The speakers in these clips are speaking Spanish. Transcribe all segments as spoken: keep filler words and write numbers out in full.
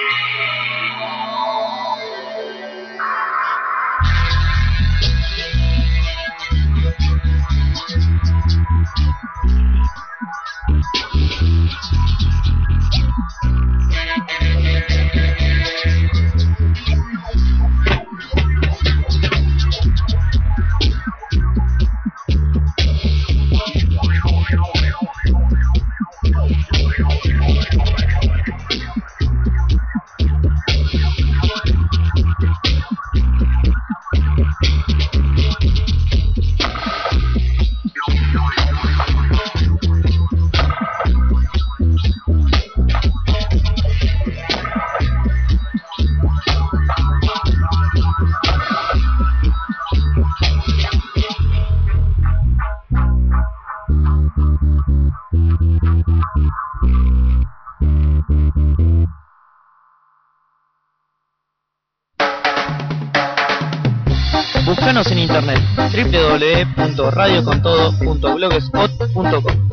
Búscanos en internet doble u doble u doble u punto radio con todo punto blogspot punto com.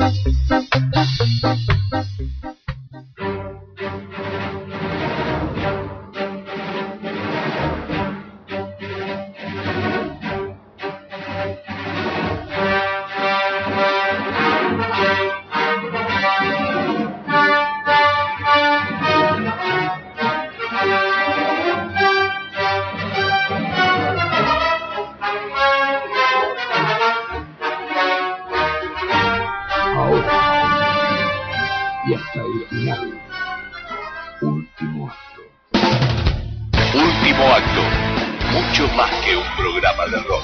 Y hasta el final. Último acto. Último acto. Mucho más que un programa de rock.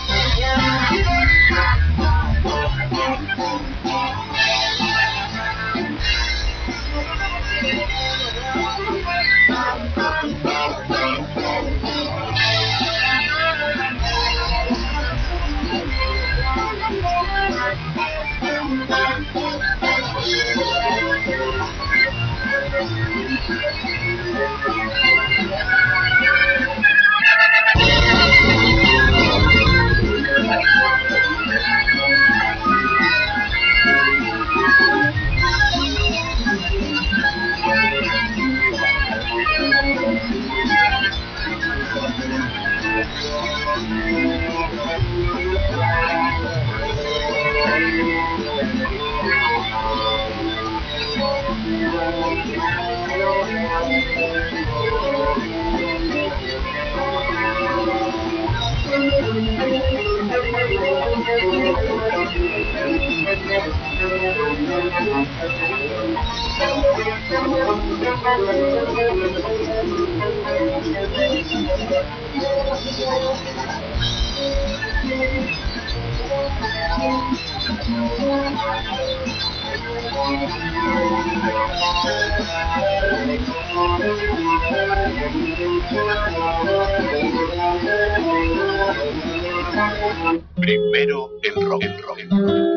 Primero el rock, el rock.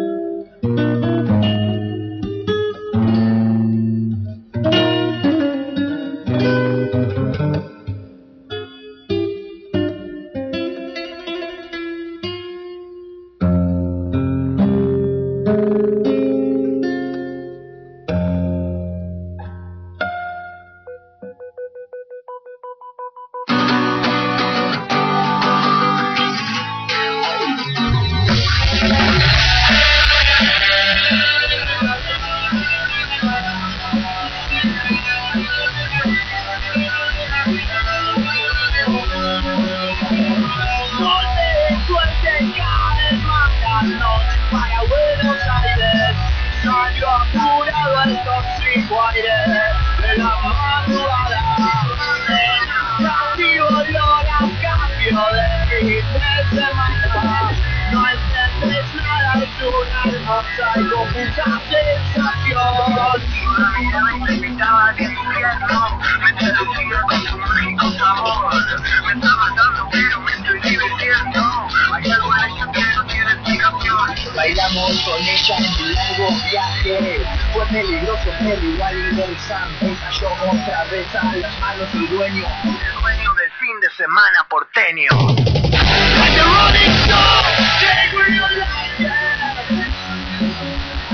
Bailamos con ella en un largo viaje. Fue peligroso, pero igual interesante. Cayó otra vez a las manos del dueño, el dueño del fin de semana porteño. Like the Rolling Stones, take where you like it.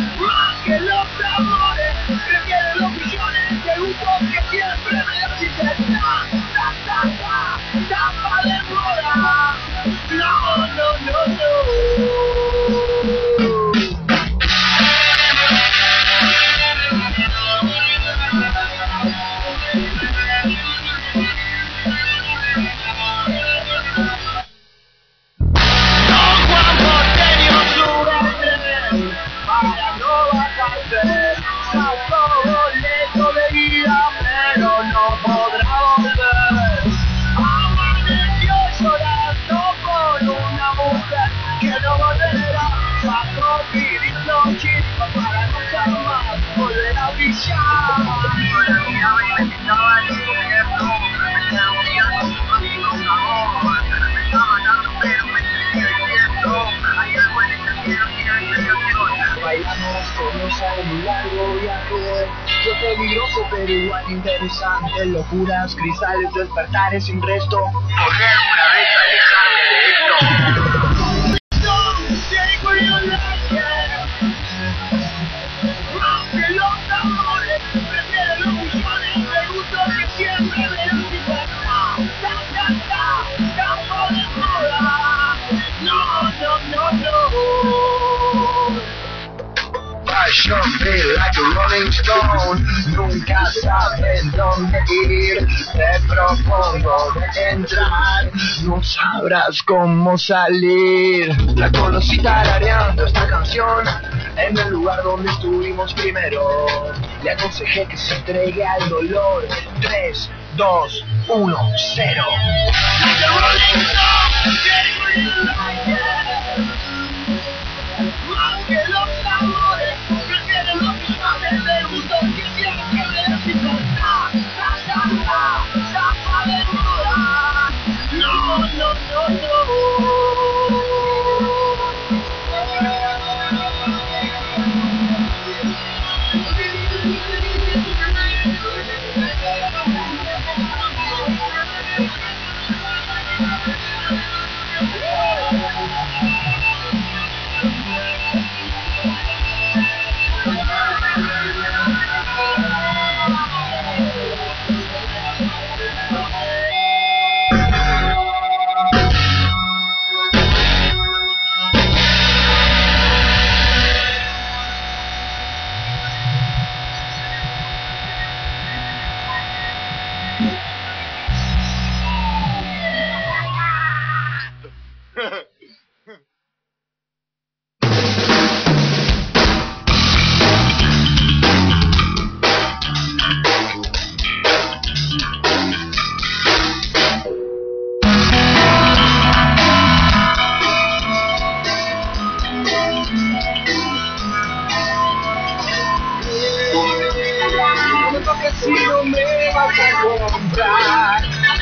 Rock en los amores, prefieren los millones de grupos que siempre me repiten. Peligroso pero igual interesante, locuras, cristales, despertares sin resto. ¿Por qué alguna vez alejarme de esto? Más que los amores, prefiero los millones de gustos que siempre me dan mi forma. Ta, ta, ta, campo de moda. No, no, no, no. Yo feel like a rolling stone, nunca saben dónde ir, te propongo de entrar, no sabrás cómo salir. La conocí tarareando esta canción en el lugar donde estuvimos primero, le aconsejé que se entregue al dolor. Tres, dos, uno, cero. Like a rolling stone, like it. Más que los amores, prefiero los millones de gustos que siempre me dan sin falta. Ta, ta, ta, tapa de moda. No, no, no, no. Si no me vas a comprar,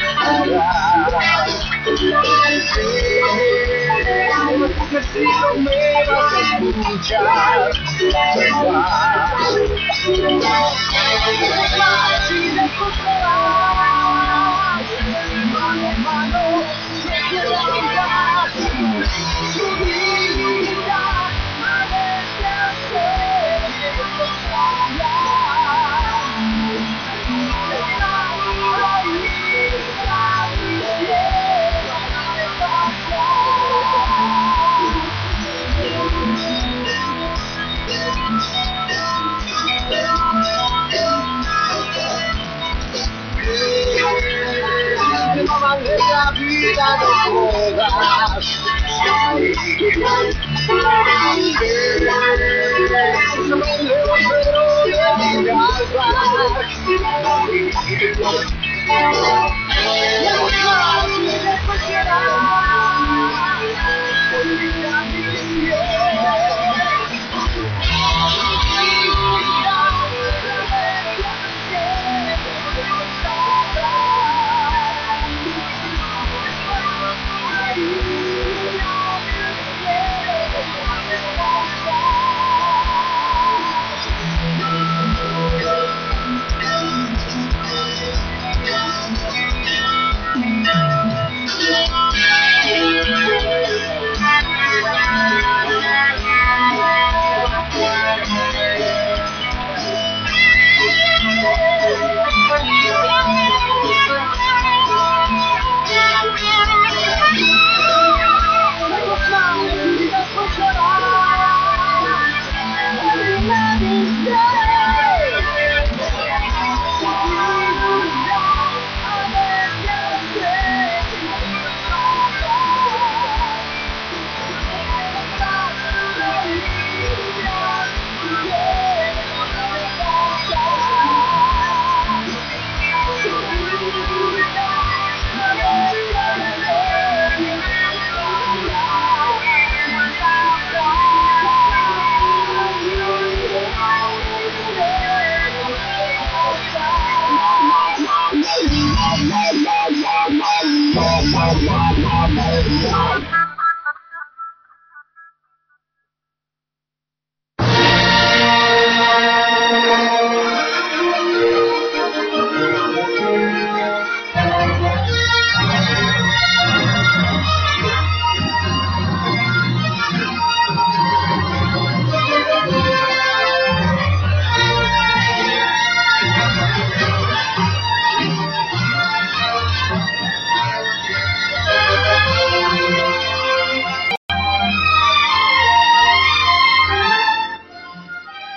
porque si no me vas a escuchar, si me escucharás, mano a mano, me quiero olvidar, su vida, a veces hacer, de la vida no jodas. Se me leo pero de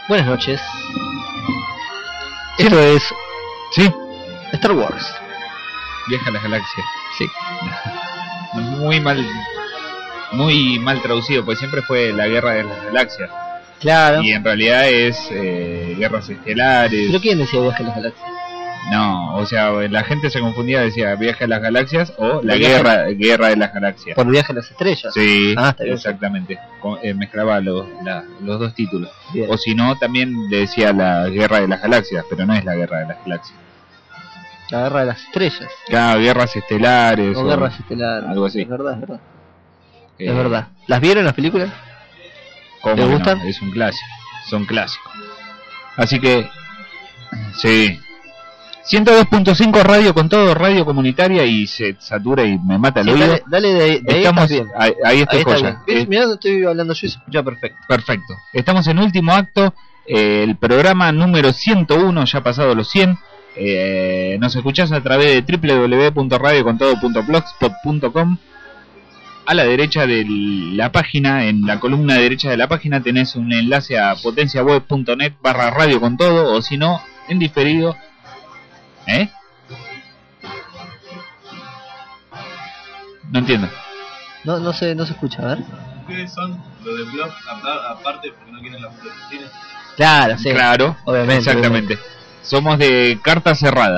Buenas noches. Esto es Sí, Star Wars. Viaja a las Galaxias. Sí. Muy mal, muy mal traducido, porque siempre fue la Guerra de las Galaxias. Claro. Y en realidad es eh, Guerras Estelares. ¿Pero quién decía Viaje a las Galaxias? No, o sea, la gente se confundía, decía Viaje a las Galaxias o la Viaje- guerra guerra de las Galaxias. Por Viaje a las Estrellas. Sí, Ah, está bien. exactamente. Con- eh, mezclaba los, la- los dos títulos. Bien. O si no, también le decía la Guerra de las Galaxias, pero no es la Guerra de las Galaxias. La Guerra de las Estrellas. Claro, Guerras Estelares. O o Guerras Estelares. algo así. Es verdad, es verdad. eh, Es verdad. ¿Las vieron las películas? ¿cómo ¿Te que no? gustan? Es un clásico, son clásicos. Así que, sí. ciento dos punto cinco radio con todo, radio comunitaria, y se satura y me mata el Sí, oído. dale, dale de ahí, de ahí Estamos, estás bien. ahí, ahí estoy Ahí está joya. bien. Eh, Mirá, estoy hablando yo y se escucha perfecto. Perfecto. Estamos en último acto, eh, el programa número ciento uno, ya pasado los cien. Eh, nos escuchás a través de doble u doble u doble u punto radio con todo punto blogspot punto com. A la derecha de la página, en la columna derecha de la página, tenés un enlace a potenciaweb punto net barra radio con todo, o si no, en diferido. ¿Eh? No entiendo. No, no se, no se escucha, a ver. ¿Qué son los de blog aparte porque no quieren la foto de Cristina? Claro, sí. Claro, Obviamente. exactamente. Somos de carta cerrada.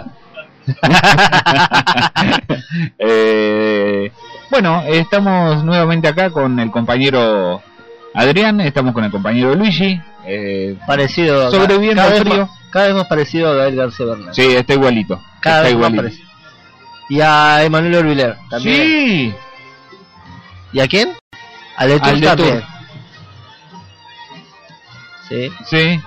eh, bueno, estamos nuevamente acá con el compañero Adrián, estamos con el compañero Luigi. Eh, Parecido. a- Sobreviviendo cada al vez frío. más- cada vez más parecido a Gael García Bernal. sí, está igualito. Cada está vez más igualito. parecido. Y a Emanuel Orbiler también. Sí, ¿Y a quién? Al de Al Tour de también. Tour. Sí. sí.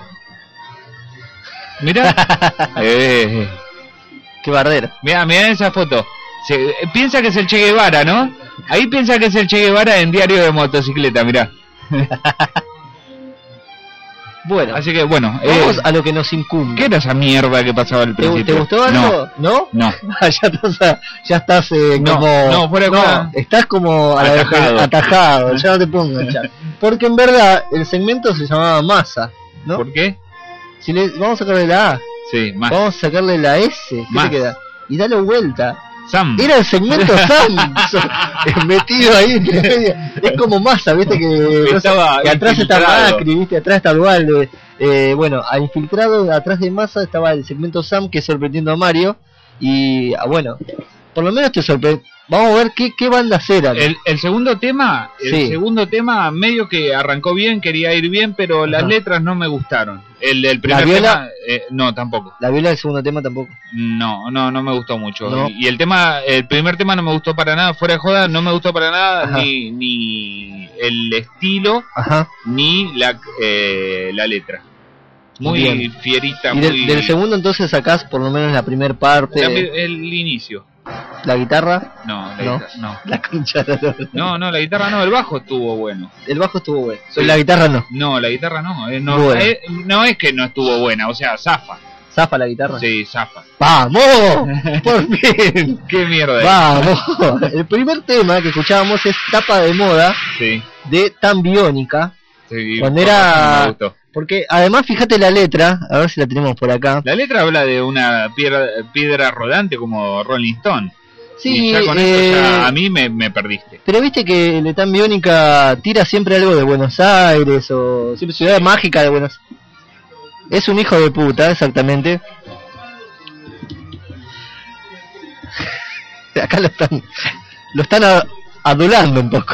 Mirá, eh, Qué bardero. mirá, mirá esa foto. Se, eh, piensa que es el Che Guevara, ¿no? Ahí piensa que es el Che Guevara en Diario de Motocicleta, mirá. Bueno, Así que bueno, vamos eh, a lo que nos incumbe. ¿qué era esa mierda que pasaba al ¿Te, principio? te gustó algo? ¿No? No, ya estás, ya estás eh, No, como... no, fuera de joda. estás como a la vez- Atajado. atajado, ya no te pongo a echar. Porque en verdad el segmento se llamaba Masa, ¿no? ¿por qué? Si le, vamos a sacarle la A, Sí, más. vamos a sacarle la S, ¿qué Más. te queda? Y dale vuelta. Sam. Era el segmento Sam so- metido ahí entre medio. Es como Masa, viste que, no sé, Estaba que atrás está infiltrado. Macri, viste, atrás está Dualde. Eh, bueno, a infiltrado atrás de Masa estaba el segmento Sam, que es sorprendiendo a Mario. Y ah, bueno, por lo menos te sorprende. Vamos a ver qué, qué bandas eran. El, el segundo tema, el Sí. segundo tema medio que arrancó bien, quería ir bien, pero las Ajá. letras no me gustaron. El del primer viola? tema, eh, no, tampoco. La viola del segundo tema tampoco. No, no, no me gustó mucho. No. Y, y el tema, el primer tema no me gustó para nada, fuera de joda, no me gustó para nada, Ajá. ni, ni el estilo, Ajá. ni la, eh, la letra. Muy Bien. fierita, Y del, muy... del segundo entonces sacás por lo menos la primera parte, la- la, el inicio. guitarra, No, la No. guitarra, no. la concha de la lora. No, no, la guitarra no, el bajo estuvo bueno. El bajo estuvo bueno, Sí. la guitarra no. No, la guitarra no, eh, no, Bueno. eh, no es que no estuvo buena, o sea, zafa. Zafa la guitarra. Sí, zafa. ¡Vamos! ¡Por fin! Qué mierda es. ¡Vamos! El primer tema que escuchábamos es Tapa de Moda Sí, de Tan Biónica. sí, Cuando por era- razón no me gustó. Porque además, fíjate la letra, a ver si la tenemos por acá. La letra habla de una piedra, piedra rodante como Rolling Stone. Sí, y ya con eh, eso ya a mí me, me perdiste. pero viste que el de Tan Biónica tira siempre algo de Buenos Aires o siempre ciudad mágica de Buenos Aires. Es un hijo de puta, exactamente. Acá lo están, lo están a- adulando un poco.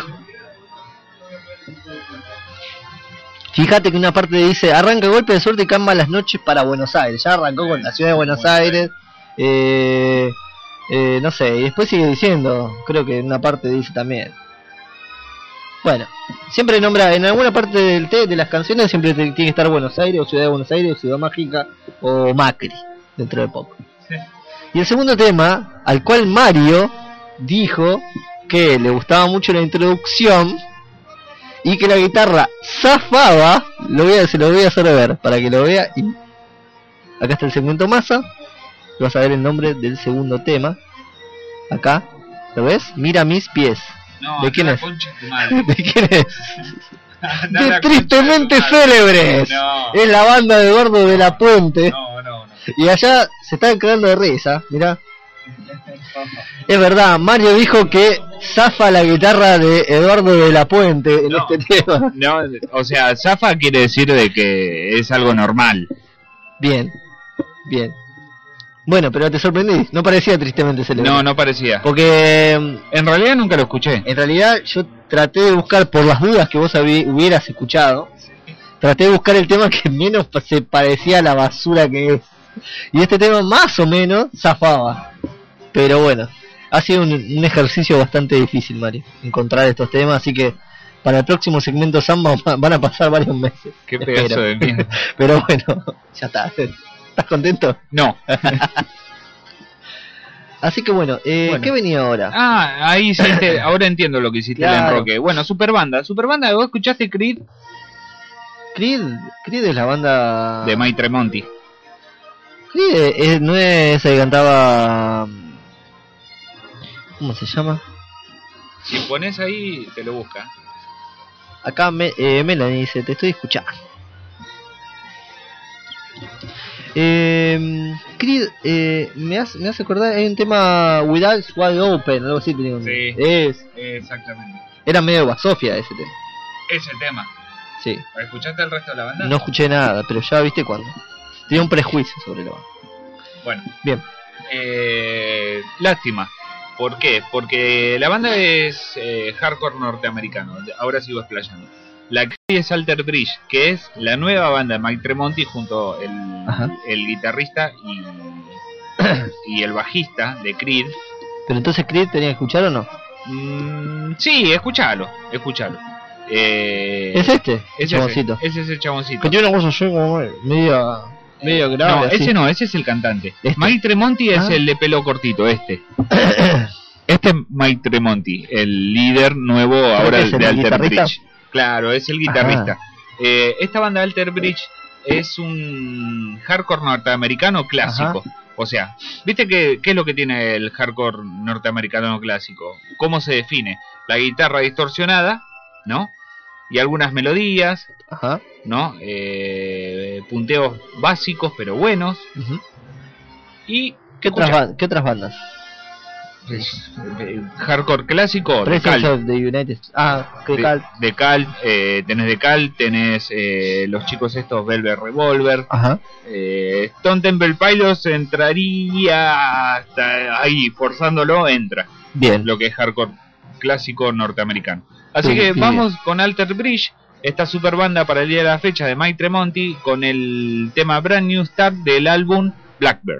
Fíjate que una parte dice, arranca golpe de suerte y camba las noches para Buenos Aires. Ya arrancó con la ciudad de Buenos Aires. Eh, eh, no sé, y después sigue diciendo, creo que en una parte dice también. Bueno, siempre nombra, en alguna parte del té de las canciones siempre te- tiene que estar Buenos Aires, o Ciudad de Buenos Aires, o Ciudad Mágica, o Macri, dentro de poco. Y el segundo tema, al cual Mario dijo que le gustaba mucho la introducción y que la guitarra zafaba, lo voy a, se lo voy a hacer ver para que lo vea. Y acá está el segmento Masa, vas a ver el nombre del segundo tema. Acá, ¿lo ves? Mira mis pies. No, ¿de quién la es? concha de tu madre. ¿De quién es? Anda de la Tristemente concha de tu madre. Célebres. No. Es la banda de Eduardo de la Puente. No, no, no. Y allá se están cagando de risa, mirá. Es verdad, Mario dijo que zafa la guitarra de Eduardo de la Puente en No. este tema. No, o sea, zafa quiere decir de que es algo normal. Bien, bien. Bueno, pero te sorprendí, no parecía Tristemente Célebre. No, no parecía. Porque En realidad nunca lo escuché. en realidad yo traté de buscar, por las dudas que vos habí- hubieras escuchado, traté de buscar el tema que menos pa- se parecía a la basura que es. Y este tema más o menos zafaba. Pero bueno, ha sido un, un ejercicio bastante difícil, Mario, encontrar estos temas, así que para el próximo segmento Samba van a pasar varios meses. Qué pedazo espero. de mierda. Pero bueno, ya está. ¿Estás contento? No. Así que bueno, eh, Bueno. ¿qué venía ahora? Ah, ahí sí, te- ahora entiendo lo que hiciste el Claro. enroque. Bueno, Superbanda. Superbanda, ¿vos escuchaste Creed? Creed, Creed es la banda... De Mike Tremonti. Creed es- no es esa que cantaba... ¿Cómo se llama? Si pones ahí, te lo busca. Acá me, eh, Melanie dice, te estoy escuchando. Eh, Creed, eh, me, hace, me hace acordar, hay un tema With Eyes Wide Open, algo así. Tenía un- Sí. es, Exactamente. era medio basofia ese tema. Ese tema. Sí, ¿Escuchaste el resto de la banda? no escuché nada, pero ya viste cuando. Tenía un prejuicio sobre la banda. Bueno. Bien. Eh, lástima. ¿Por qué? Porque la banda es eh, hardcore norteamericano. Ahora sigo explayando. La Creed es Alter Bridge, que es la nueva banda de Mike Tremonti junto el, Ajá. el guitarrista y, y el bajista de Creed. Pero entonces Creed tenía que escuchar o no. Mm, sí, escuchalo, escuchalo. Eh, Es este, es ese, chaboncito. es ese chaboncito. Que tiene una cosa así como media, media grave. No, así. ese no, ese es el cantante. Este. Mike Tremonti es Ah. el de pelo cortito, este. Este es Mike Tremonti, el líder nuevo ahora que es de el Alter guitarrista. Bridge. Claro, es el guitarrista. Eh, esta banda Alter Bridge es un hardcore norteamericano clásico. O sea, ¿viste qué, qué es lo que tiene el hardcore norteamericano clásico? ¿Cómo se define? La guitarra distorsionada, ¿no? Y algunas melodías, Ajá. ¿no? Eh, punteos básicos pero buenos. Ujú. Y ¿Qué, otras escucha, ban- ¿Qué otras bandas? es, eh, hardcore clásico, de Presence Cal, of the United. Ah, que de, Cal. de Cal, eh, tenés de Cal, tenés eh, los chicos estos Velvet Revolver, Ajá. eh, Stone Temple Pilots entraría hasta ahí, forzándolo, entra Bien. lo que es hardcore clásico norteamericano. Así Sí, que sí, vamos con Alter Bridge, esta super banda para el día de la fecha de Mike Tremonti, con el tema Brand New Start del álbum Blackbird.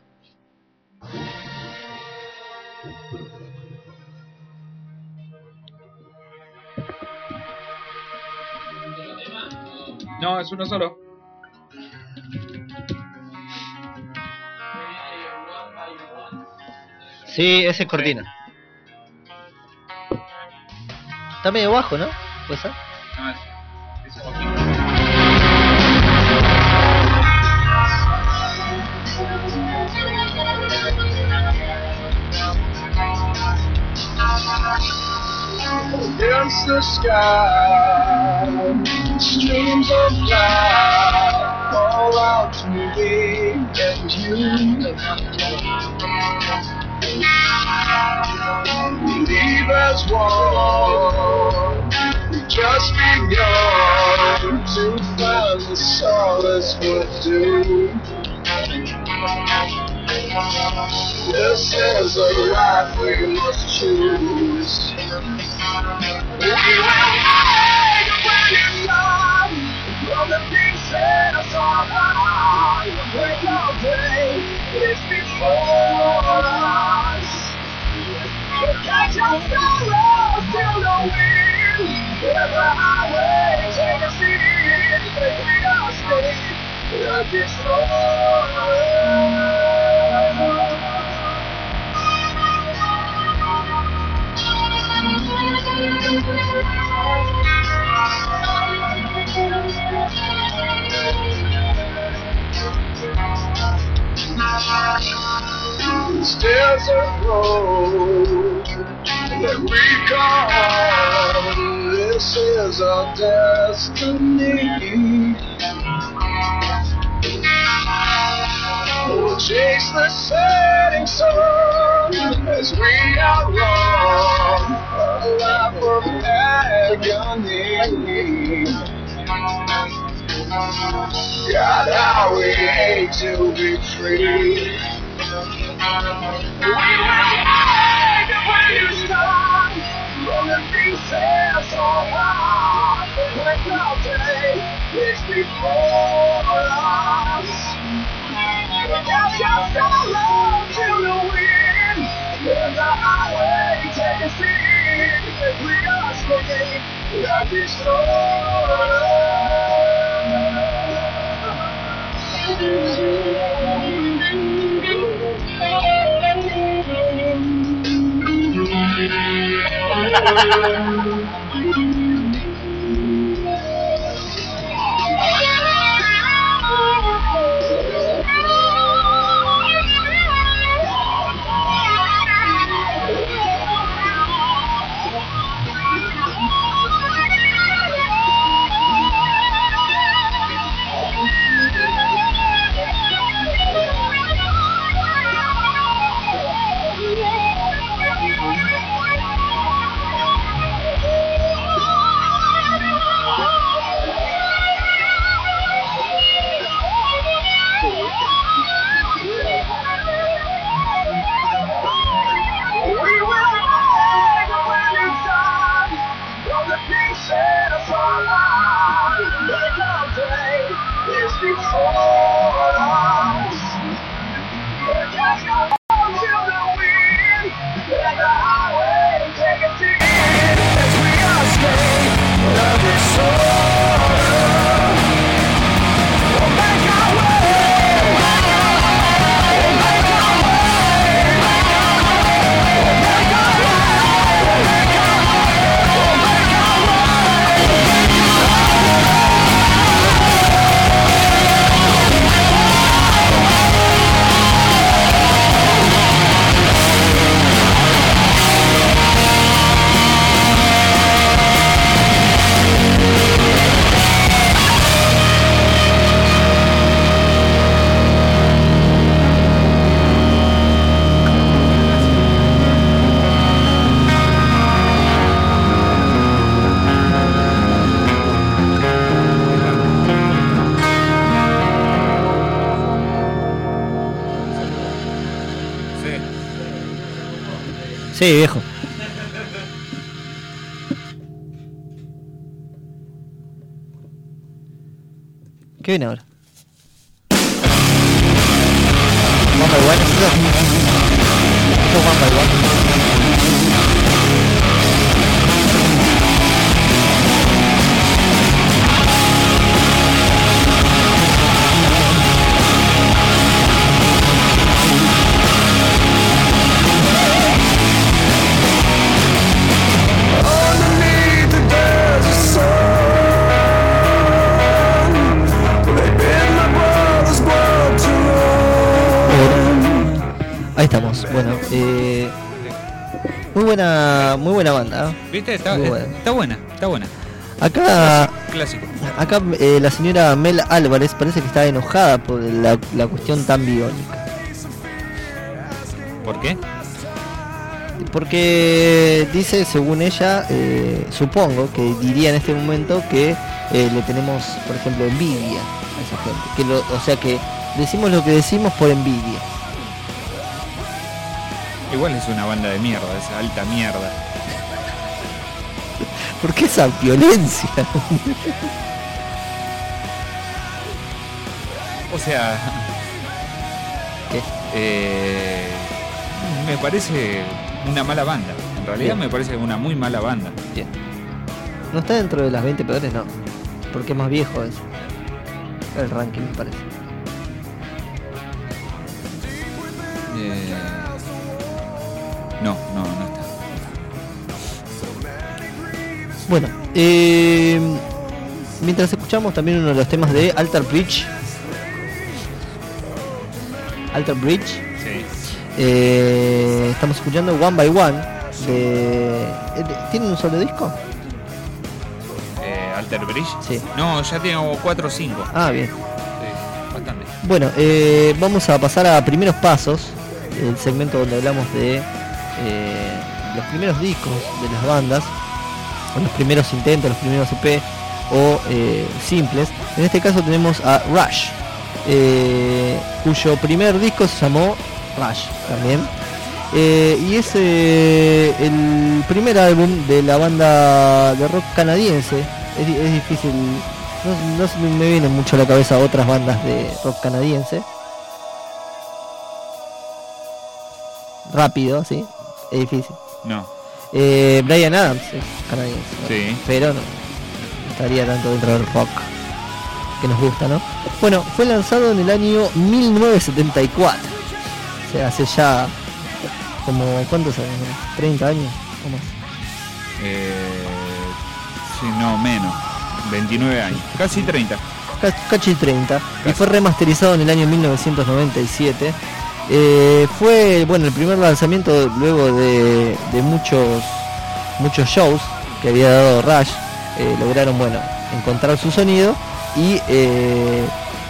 No, es uno solo. Sí, ese es Cortina. Está medio bajo, ¿no? ¿Puede ser? No, es, es Joaquín. Against the sky, streams of light fall out to me and you. Believe as one, we've just begun to find the solace worth due. This is a life we must choose. We will hide when in love from the pieces of our break all day is before us. Catch your sorrows till the wind. Where the highway take us in, we are stay the destroyer. This desert road that we call This is our destiny. We'll chase the setting sun as we outrun a life of agony. God, how we hate to be free. We will hide when you stop from the pieces of heart. When no day is before us. Got your sorrow to the wind. And the highway takes us in. We are swimming like this Sí, viejo. ¿Qué viene ahora? One by one, ¿es eso? Esto es one by one. Ahí estamos. Bueno, eh, muy buena, muy buena banda. ¿eh? ¿Viste? Está, Muy eh, buena. está buena, está buena. Acá, Clásico. acá eh, la señora Mel Álvarez parece que está enojada por la, la cuestión tan biónica. ¿Por qué? Porque dice, según ella, eh, supongo que diría en este momento que eh, le tenemos, por ejemplo, envidia a esa gente. Que lo, o sea que decimos lo que decimos por envidia. Igual es una banda de mierda, es alta mierda. ¿Por qué esa violencia? O sea... ¿Qué? Eh, me parece una mala banda. En realidad Bien. me parece una muy mala banda. Bien. No está dentro de las veinte peores, no. Porque es más viejo es el ranking, me parece. Eh, no, no, no está. Bueno, eh, mientras escuchamos también uno de los temas de Alter Bridge. Alter Bridge. Sí. Eh, estamos escuchando One by One. De, de- ¿Tienen un solo disco? Alter Bridge. Sí. No, ya tiene como cuatro o cinco. Ah, bien. Sí, bastante. Bueno, eh, vamos a pasar a primeros pasos, el segmento donde hablamos de eh, los primeros discos de las bandas, o los primeros intentos, los primeros E P o eh, simples. En este caso tenemos a Rush, eh, cuyo primer disco se llamó Rush también. Eh, y es eh, el primer álbum de la banda de rock canadiense. Es, es difícil, no, no se me vienen mucho a la cabeza otras bandas de rock canadiense. Rápido, sí, es difícil. No. Eh, Bryan Adams es canadiense, ¿no? Sí. Pero no estaría tanto dentro del rock que nos gusta, ¿no? Bueno, fue lanzado en el año mil novecientos setenta y cuatro, o sea, hace ya como, ¿cuántos años? ¿treinta años o más? Eh, sí, no, menos. veintinueve años. Casi treinta. Casi treinta. Casi. Y fue remasterizado en el año mil novecientos noventa y siete. Eh, fue, bueno, el primer lanzamiento luego de, de muchos muchos shows que había dado Rush. Eh, lograron, bueno, encontrar su sonido y eh,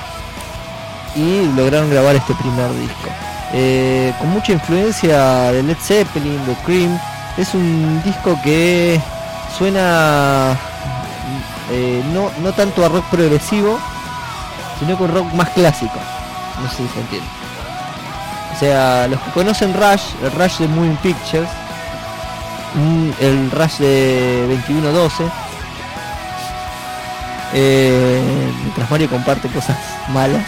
y lograron grabar este primer disco. Eh, con mucha influencia de Led Zeppelin, de Cream. Es un disco que suena eh, no, no tanto a rock progresivo, sino con rock más clásico. No sé si se entiende. O sea, los que conocen Rush, el Rush de Moving Pictures, el Rush de veintiuno doce, eh, mientras Mario comparte cosas malas.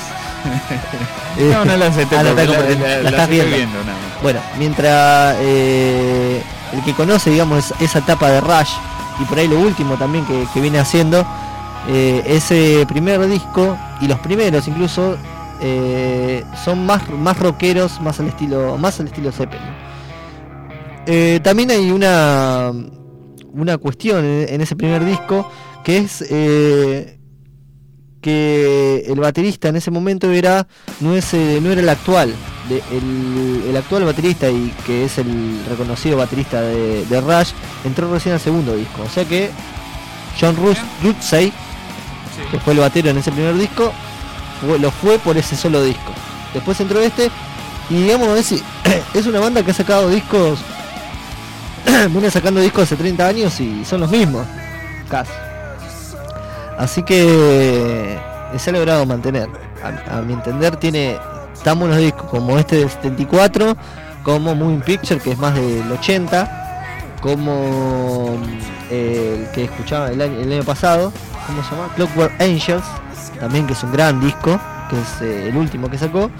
No, no la acepté, ah, la, porque la, la, la, la- la la estás estoy viendo. viendo, nada más. Bueno, mientras eh, el que conoce, digamos, esa etapa de Rush y por ahí lo último también que, que viene haciendo, eh, ese primer disco y los primeros incluso eh, son más más rockeros, más al estilo más al estilo Zeppelin. Eh, también hay una una cuestión en, en ese primer disco que es eh, que el baterista en ese momento era no es eh, no era el actual de, el, el actual baterista y que es el reconocido baterista de, de Rush, entró recién al segundo disco, o sea que John Rus- Rutsey, que fue el batero en ese primer disco, fue, lo fue por ese solo disco. Después entró este y digamos es, es una banda que ha sacado discos viene sacando discos hace treinta años y son los mismos casi. Así que se ha logrado mantener. A, a mi entender tiene tan buenos discos como este del setenta y cuatro, como Moving Picture, que es más del ochenta, como eh, el que escuchaba el año, el año pasado, ¿cómo se llama? Clockwork Angels, también, que es un gran disco, que es eh, el último que sacó.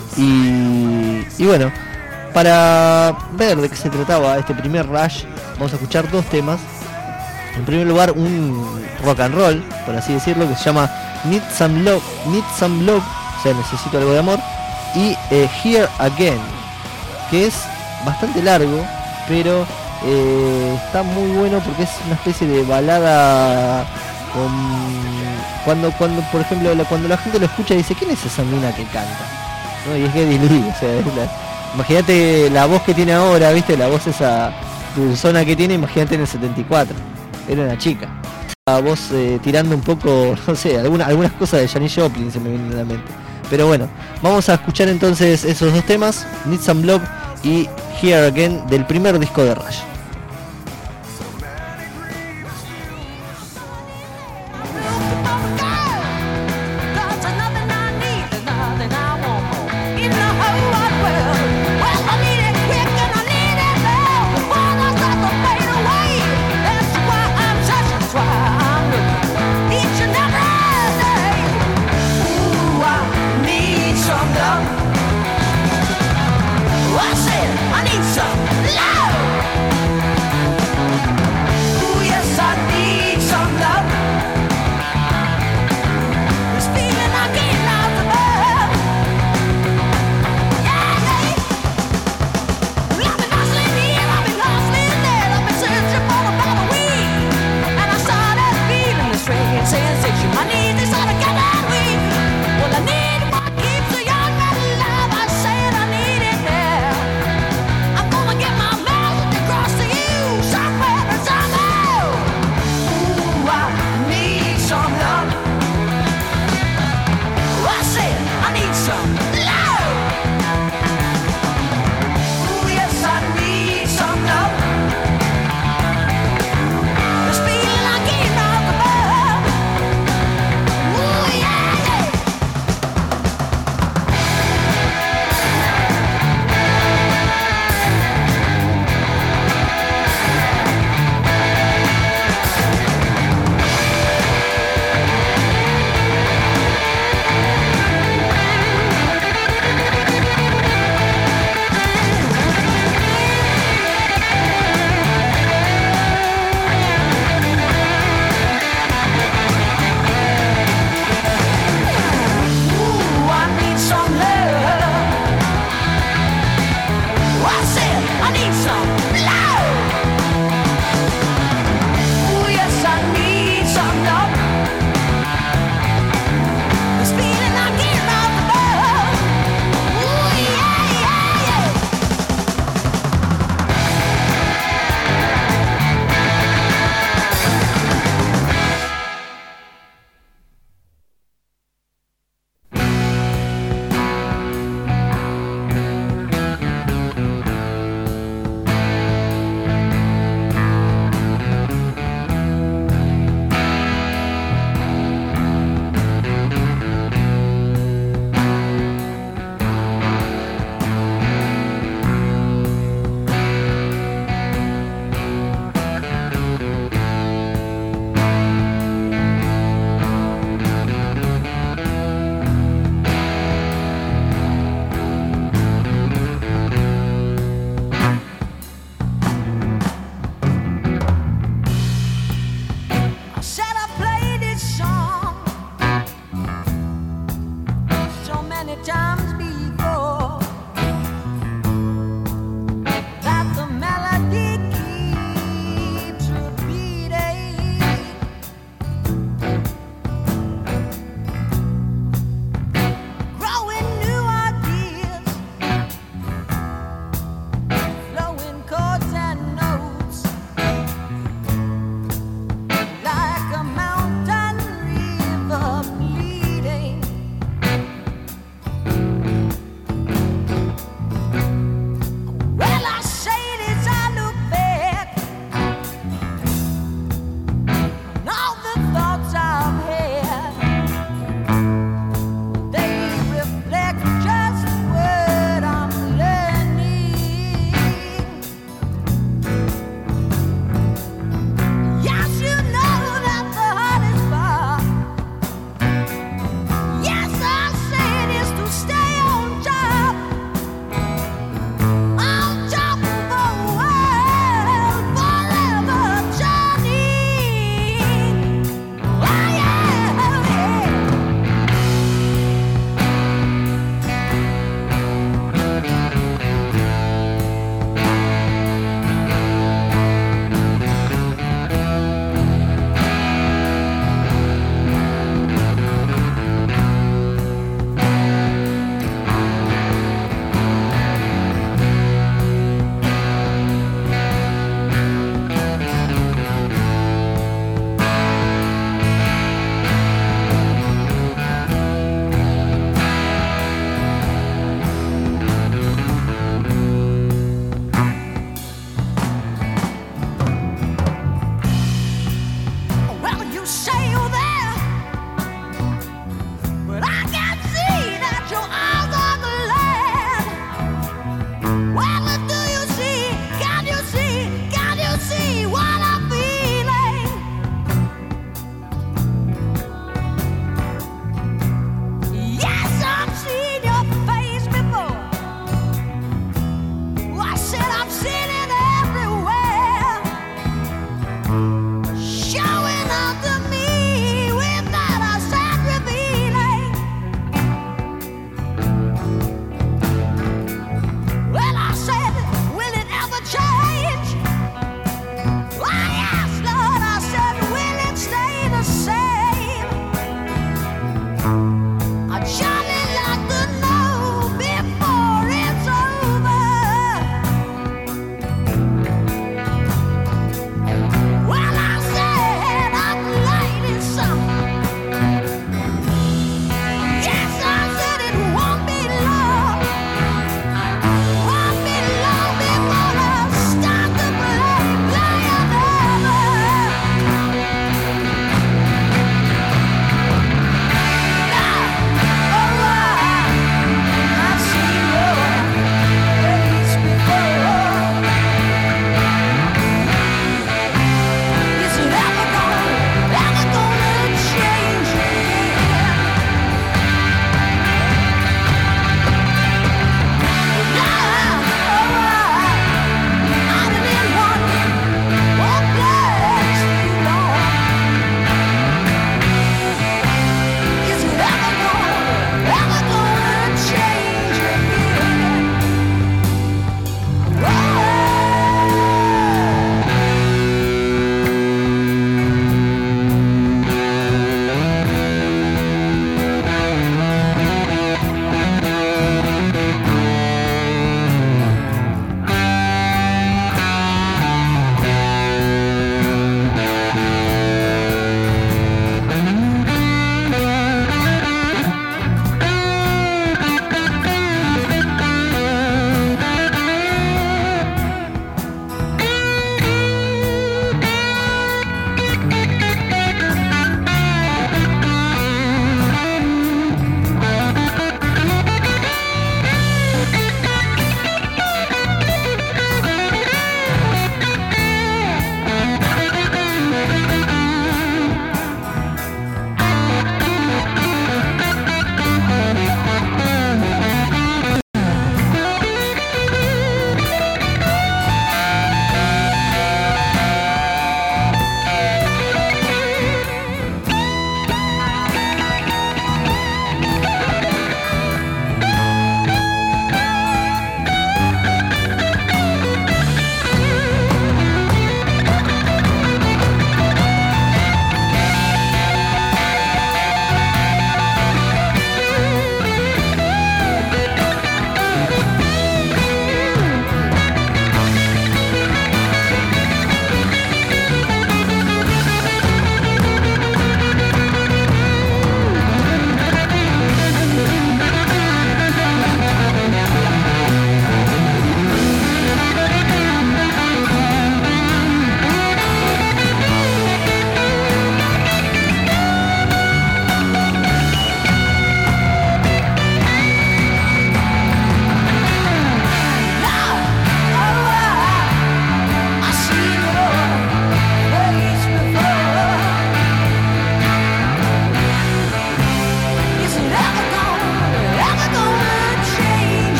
Y, y bueno, para ver de qué se trataba este primer Rush, vamos a escuchar dos temas. En primer lugar, un rock and roll, por así decirlo, que se llama Need Some Love, Need Some Love, o sea, necesito algo de amor, y eh, Here Again, que es bastante largo, pero eh, está muy bueno porque es una especie de balada con, cuando, cuando, por ejemplo, la, cuando la gente lo escucha dice, ¿quién es esa mina que canta? ¿No? Y es Geddy Lee, o sea, es la, imagínate la voz que tiene ahora, ¿viste? La voz esa dulzona que tiene, imagínate en el setenta y cuatro. Era una chica. La voz eh, tirando un poco, no sé, alguna, algunas cosas de Janis Joplin se me vienen a la mente. Pero bueno, vamos a escuchar entonces esos dos temas, Need Some Love y Here Again, del primer disco de Rush. I said I need some love.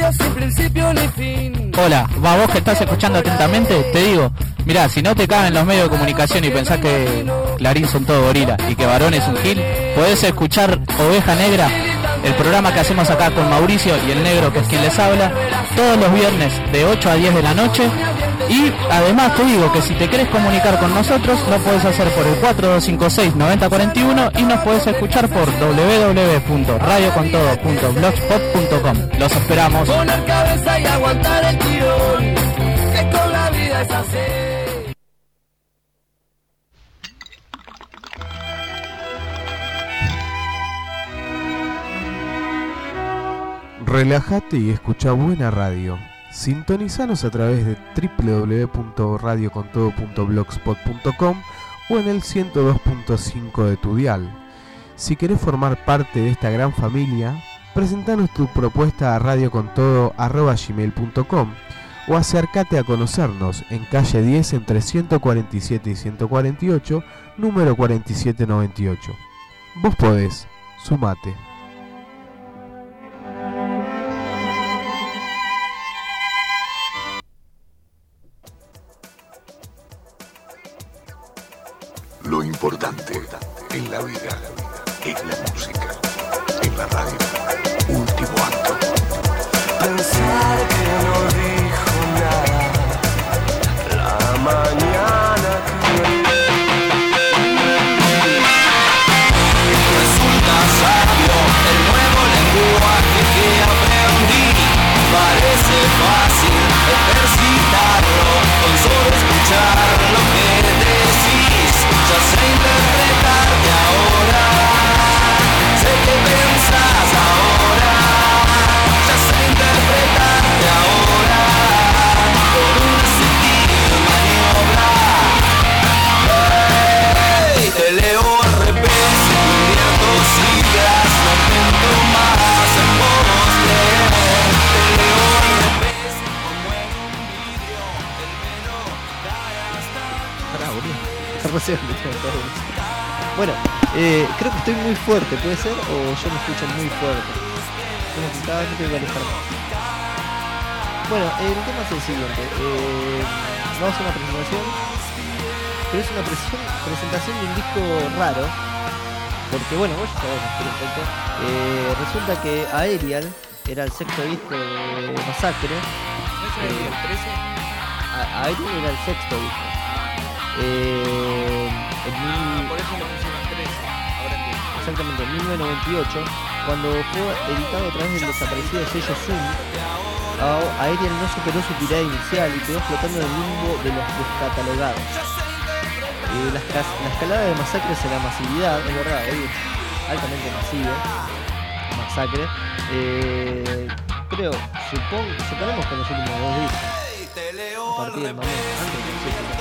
sin principio ni fin. Hola, va, vos que estás escuchando atentamente, te digo, mirá, si no te caben los medios de comunicación y pensás que Clarín son todo gorila y que Varón es un gil, podés escuchar Oveja Negra, el programa que hacemos acá con Mauricio y el negro, que es quien les habla, todos los viernes de ocho a diez de la noche. Y además te digo que si te querés comunicar con nosotros, lo podés hacer por el cuatro dos cinco seis nueve cero cuatro uno y nos podés escuchar por doble u doble u doble u punto radio con todo punto blogspot punto com. Los esperamos. Poner cabeza y aguantar el tirón, que con la vida es así. Relájate y escucha buena radio. Sintonizanos a través de doble u doble u doble u punto radio con todo punto blogspot punto com o en el ciento dos punto cinco de tu dial. Si querés formar parte de esta gran familia, presentanos tu propuesta a radiocontodo arroba gmail punto com o acércate a conocernos en calle diez entre ciento cuarenta y siete y ciento cuarenta y ocho, número cuarenta y siete noventa y ocho. Vos podés, sumate. Lo importante en la vida es la música. En la radio, último acto. Pensar que no dijo nada la mañana que resulta sabio el nuevo lenguaje que aprendí. Parece fácil ejercitarlo con solo escuchar lo que decís. Ya sé interpretarte ahora, sé que pensás ahora, ya sé interpretarte ahora, por un sentido maniobra. Hey, te leo al revés, invierto siglas, no intento más en vos leer. Te leo al revés, como en un vidrio, el velo cae hasta Bueno, eh, creo que estoy muy fuerte, ¿puede ser? ¿O yo me escucho muy fuerte? Como que cada vez me tengo que alejar más. Bueno, el tema es el siguiente. Eh, vamos a hacer una presentación, pero es una presión- presentación de un disco raro. Porque bueno, vos ya sabés, espera un poco. Eh, resulta que Aerial era el sexto disco de Masacre. Eh, A- Aerial era el sexto disco. Eh, en mil- Por eso le pusieron trece. Ahora entiendo. exactamente en mil novecientos noventa y ocho, cuando fue editado a través del desaparecido sello Zoom, A- Aerial no superó su tirada inicial y quedó flotando en el limbo de los descatalogados. Eh, la, esca- la escalada de Masacre en la masividad, es verdad, hoy es altamente masivo, Masacre, eh, creo, supongo, suponemos que en los últimos dos discos, a partir del momento, antes de los últimos.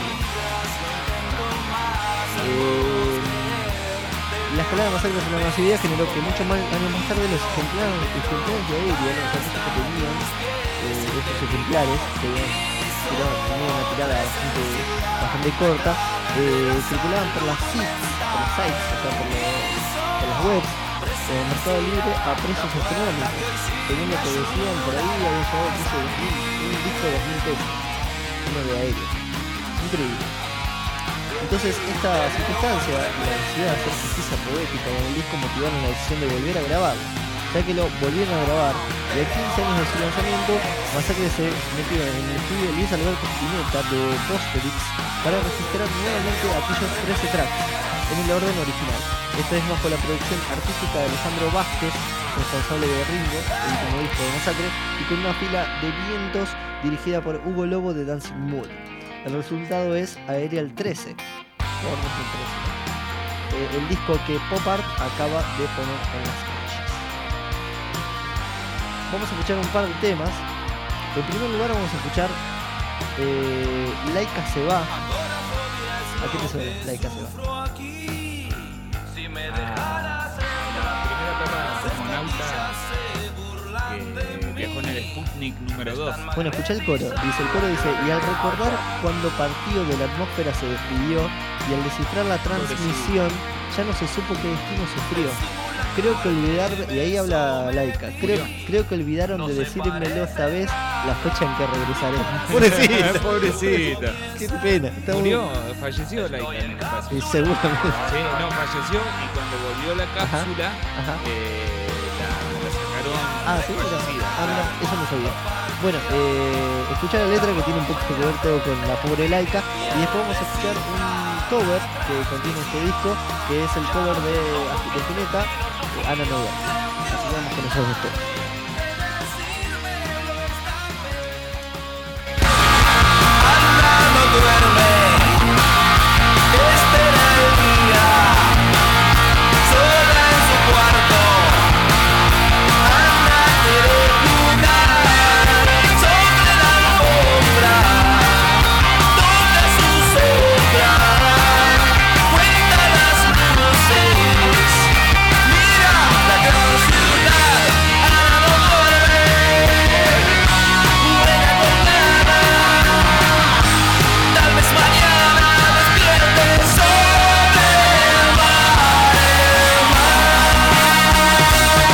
Eh, la escalada de Masacre en la masividad generó que muchos más años más tarde los ejemplares, ejemplares de Aerial, o sea, muchos que tenían eh, estos ejemplares, que tenían, tenían una tirada bastante, bastante corta, eh, circulaban por las sites, por las sites, o sea, por, los, por las webs, en el mercado libre a precios astronómicos. Según lo que decían por ahí, habían llegado al precio de dos mil, un disco de dos mil pesos, uno de Aerial. Increíble. Entonces esta circunstancia y la necesidad de hacer justicia poética en el disco motivaron la decisión de volver a grabarlo, ya que lo volvieron a grabar y a quince años de su lanzamiento, Masacre se metió en el estudio de Luis Alberto Spinetta de Bosterix para registrar nuevamente aquellos trece tracks en el orden original, esta vez bajo la producción artística de Alejandro Vázquez, responsable de Ringo, el último disco de Masacre, y con una fila de vientos dirigida por Hugo Lobo de Dancing Mood. El resultado es Aerial trece, por trece, eh, el disco que Pop Art acaba de poner en las calles. Vamos a escuchar un par de temas. En primer lugar vamos a escuchar eh, Laika se va. ¿A qué te suena Laika se va? Viajó en el Sputnik número dos. Bueno, escucha el coro. Dice, el coro dice, y al recordar cuando partió de la atmósfera se despidió, y al descifrar la transmisión ya no se supo qué destino sufrió. creo que olvidaron, y ahí habla Laika, creo, creo que olvidaron de decírmelo esta vez la fecha en que regresaré. Pobrecita. Pobrecita. Qué pena. Está Murió, muy... falleció Laika en el espacio. Sí, seguramente. Sí, no, falleció y cuando volvió la cápsula, Ajá. Eh, la, la sacaron Ah, sí, mira. fallecida. Ah, mira, eso no sabía. Bueno, eh, escuchar la letra que tiene un poco que ver todo con la pobre Laika. Y después vamos a escuchar un cover que contiene este disco, que es el cover de, de Spinetta, eh, Ana Noguera. Así que vamos con esos después. Ana no duerme, espera el día, sola en su cuarto. Ana quiere jugar sobre la alfombra, toca su sombra, cuenta las luces, mira la gran ciudad. Ana no duerme, juega con nada. Tal vez mañana despierte sobre el mar, el mar,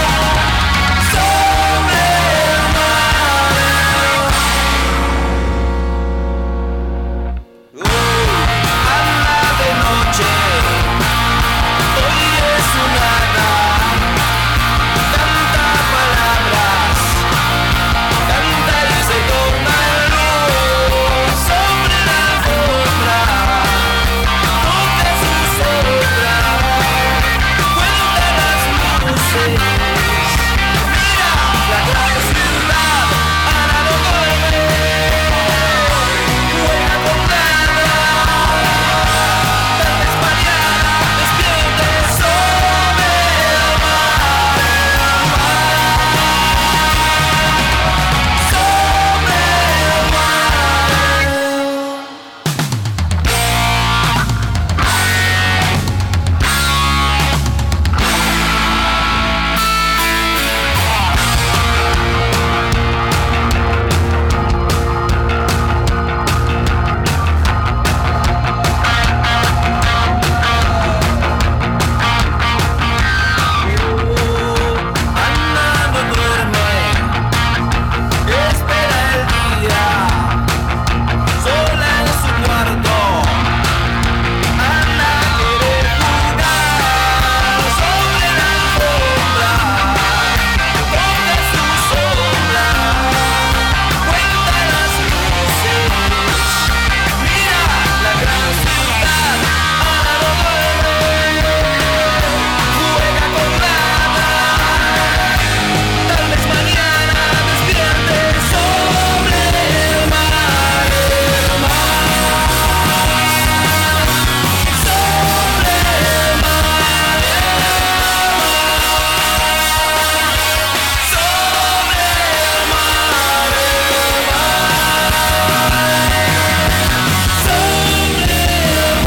sobre el mar. Uh, anda de noche, hoy es un hada, canta palabras, canta y se torna en luz sobre la alfombra, toca su sombra, cuenta las luces, mira la gran ciudad. Ana no duerme, juega con nada, tal vez mañana despierte sobre el mar, el mar, sobre el mar. Ana no duerme, espera el día, sola en su cuarto. Ana quiere jugar sobre la alfombra, toca su sombra, cuenta las luces, mira la gran ciudad. Ana no duerme, juega con nada, tal vez mañana despierte sobre el mar, el mar, sobre el mar, sobre el mar, sobre el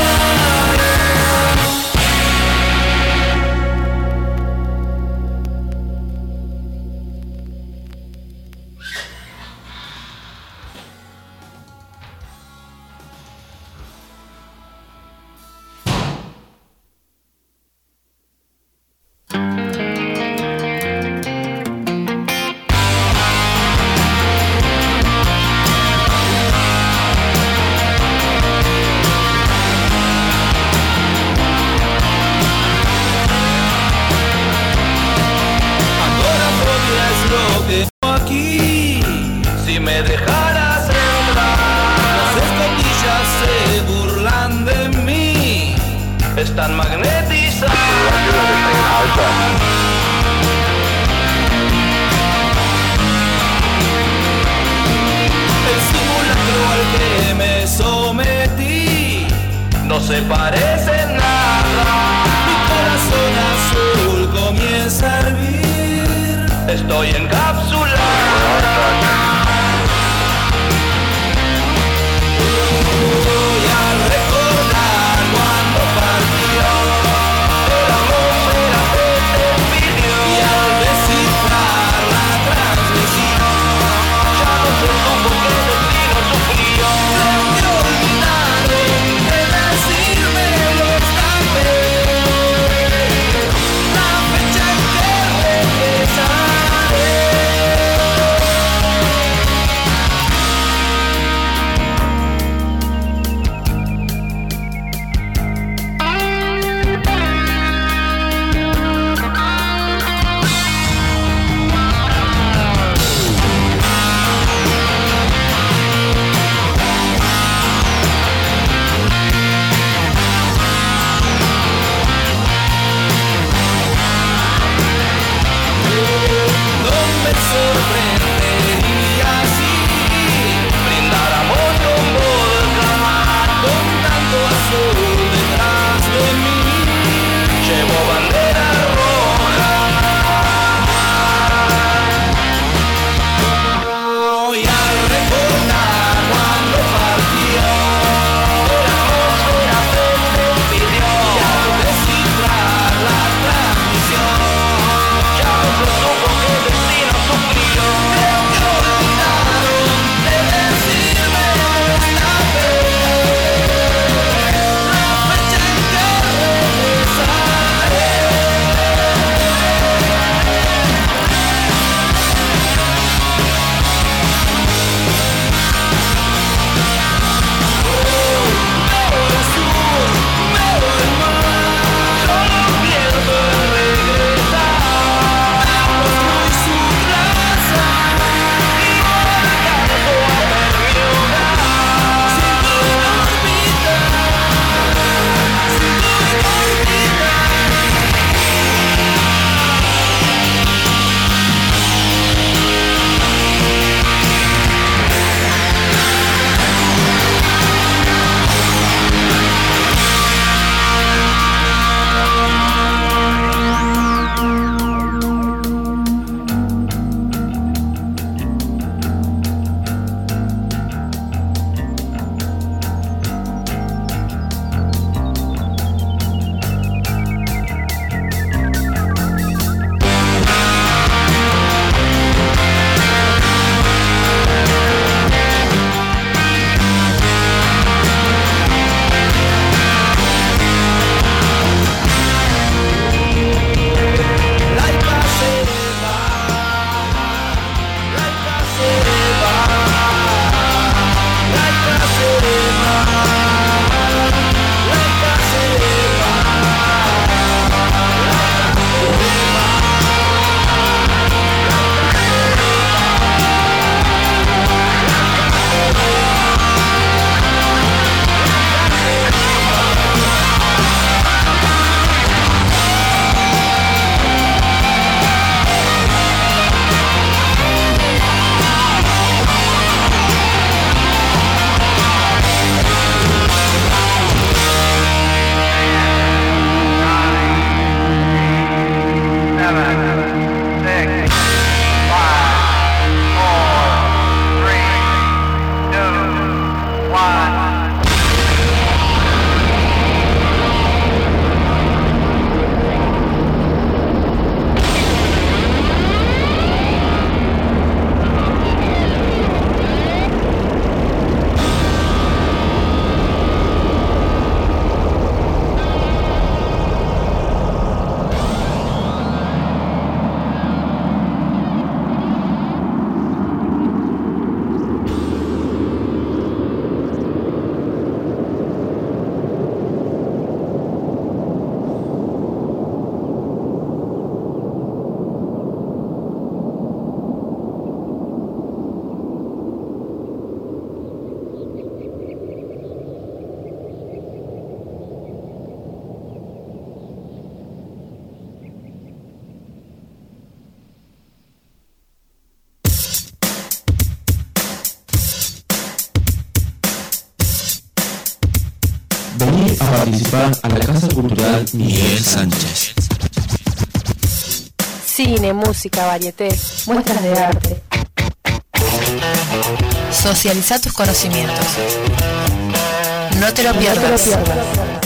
Ahora podrías lo que hago aquí, si me dejaras entrar. Las escotillas se burlan de mí, están magnetizadas. El simulacro al que me sometí no se parece en nada. Mi corazón azul comienza a hervir, estoy encapsulada. Voy a recordar cuando partió el amor de la gente pidió, y al descifrar la transmisión ya no se supo qué destino sufrió. Te olvidaron de decirme esta vez la fecha en participar a la Casa Cultural Miguel Sánchez. Cine, música, varieté, muestras de arte. Socializa tus conocimientos. No te lo pierdas. No te lo pierdas.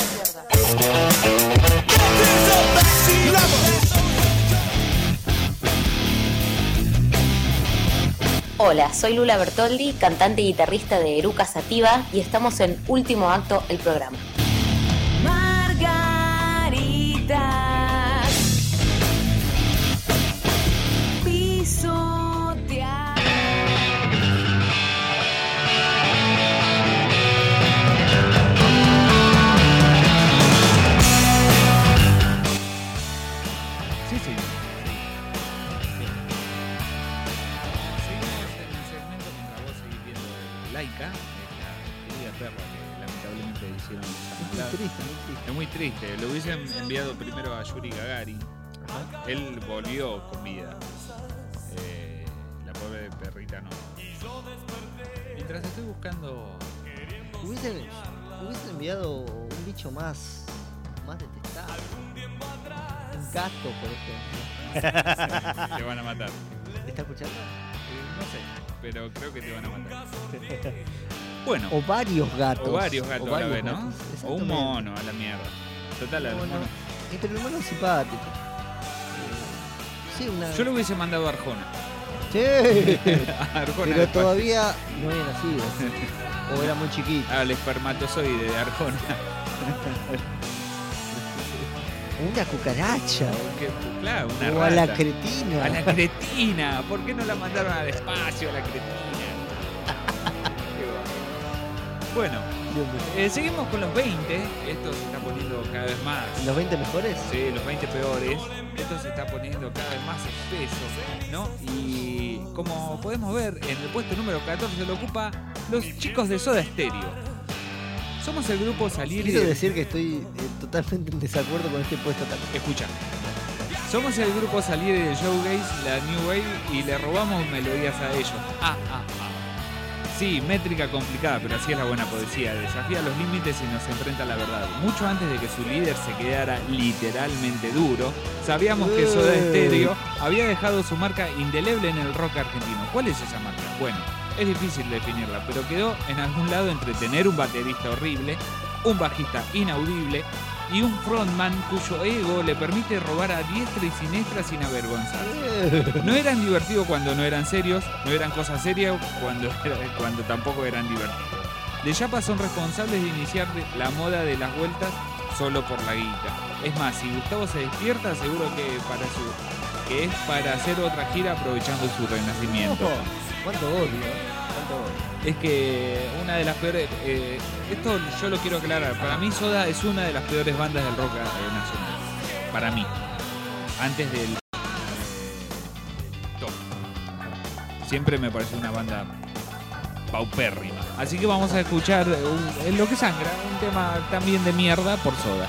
Hola, soy Lula Bertoldi, cantante y guitarrista de Eruca Sativa, y estamos en Último Acto, el programa. Margaritas, pisotear. Sí, sí. Seguimos en el segmento mientras vos seguís viendo Laika, esta querida perra que lamentablemente hicieron desangrar. Muy triste, muy triste. Es muy triste. Lo hubiesen enviado primero a Yuri Gagarin. Ajá. Él volvió con vida. Eh, la pobre perrita no. Mientras estoy buscando. Hubiesen, hubiesen enviado un bicho más, más detestable. Un gato, por ejemplo. Te van a matar. ¿Está escuchando? Eh, no sé, pero creo que te van a matar. Bueno. O varios gatos. O varios gatos o a la vez, varios ¿no? gatos, O un mono a la mierda. Total, al mono. mono. Eh, pero el mono es simpático. Sí, una... Yo lo hubiese mandado a Arjona. Sí. Arjona pero todavía no había nacido. O era muy chiquito. Al espermatozoide de Arjona. Una cucaracha. Que, claro, una o rata. a la cretina. A la cretina. ¿Por qué no la mandaron al espacio a la cretina? Bueno, eh, seguimos con los veinte. Esto se está poniendo cada vez más. ¿Los veinte mejores? Sí, los veinte peores. Esto se está poniendo cada vez más espeso, ¿no? Y como podemos ver, en el puesto número catorce lo ocupa los chicos de Soda Stereo. Somos el grupo Salir. Quiero de... decir que estoy eh, totalmente en desacuerdo con este puesto también. Escucha. Somos el grupo Salir de Showgaze, la New Wave, y le robamos melodías a ellos. Ah, ah, ah. Sí, métrica complicada, pero así es la buena poesía. Desafía los límites y nos enfrenta a la verdad. Mucho antes de que su líder se quedara literalmente duro, sabíamos que Soda Stereo había dejado su marca indeleble en el rock argentino. ¿Cuál es esa marca? Bueno, es difícil definirla, pero quedó en algún lado entre tener un baterista horrible, un bajista inaudible y un frontman cuyo ego le permite robar a diestra y siniestra sin avergonzarse. No eran divertidos cuando no eran serios, no eran cosas serias cuando, cuando tampoco eran divertidos. De Yapa son responsables de iniciar la moda de las vueltas solo por la guita. Es más, si Gustavo se despierta, seguro que, para su, que es para hacer otra gira aprovechando su renacimiento. Oh, ¿cuánto odio? ¿Cuánto odio? Es que una de las peores... Eh, esto yo lo quiero aclarar. Para mí Soda es una de las peores bandas del rock eh, nacional. Para mí. Antes del... Top. Siempre me pareció una banda paupérrima. Así que vamos a escuchar un, en Lo que sangra, un tema también de mierda por Soda.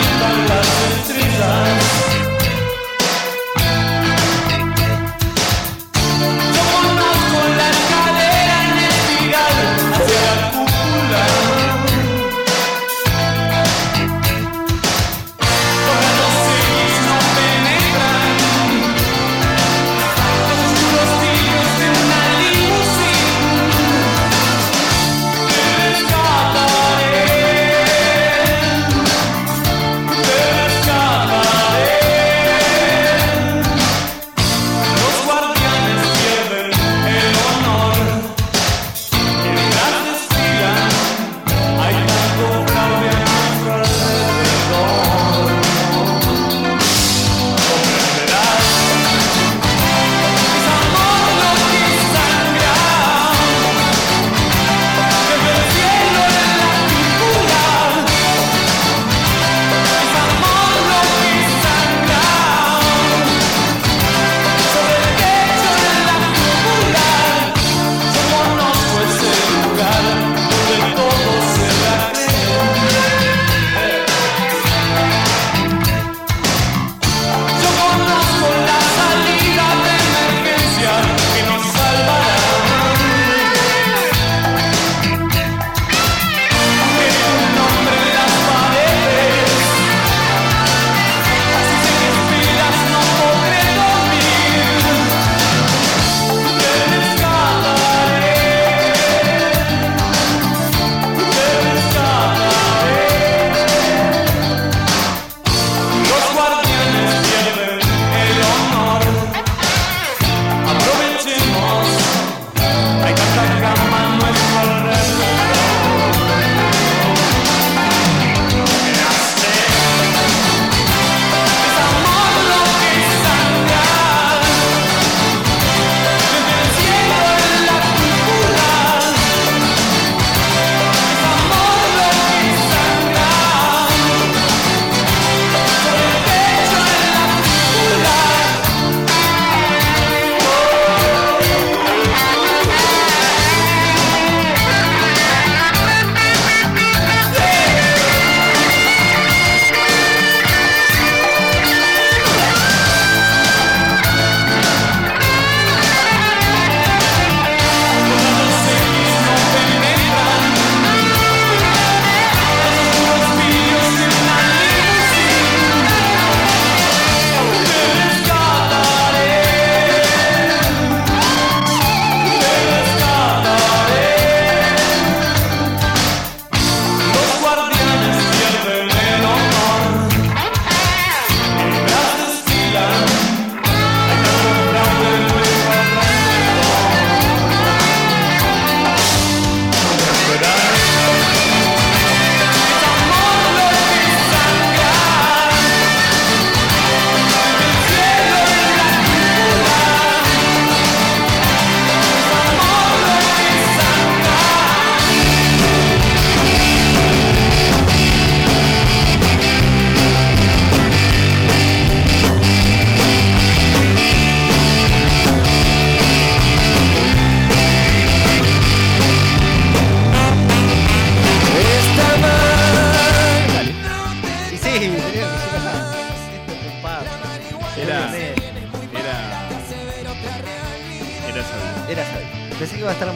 Estrellas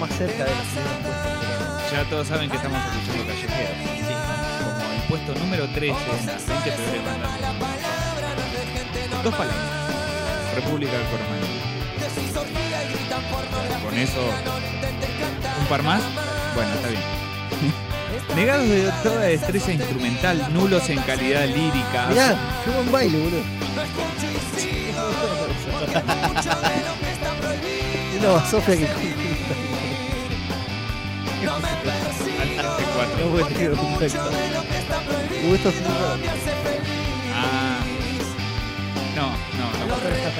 más cerca de los primeros puestos. Ya todos saben que estamos escuchando Callejeros. Sí. Como el puesto número trece en las veinte peores bandas del mundo. Dos palabras. República del Coromán. Con eso, un par más. Bueno, está bien. Negados de toda destreza instrumental, nulos en calidad lírica. Mirá, qué buen baile, boludo. Una basofia que no puede tener un texto. Esto es muy raro. Ah. No, no, no.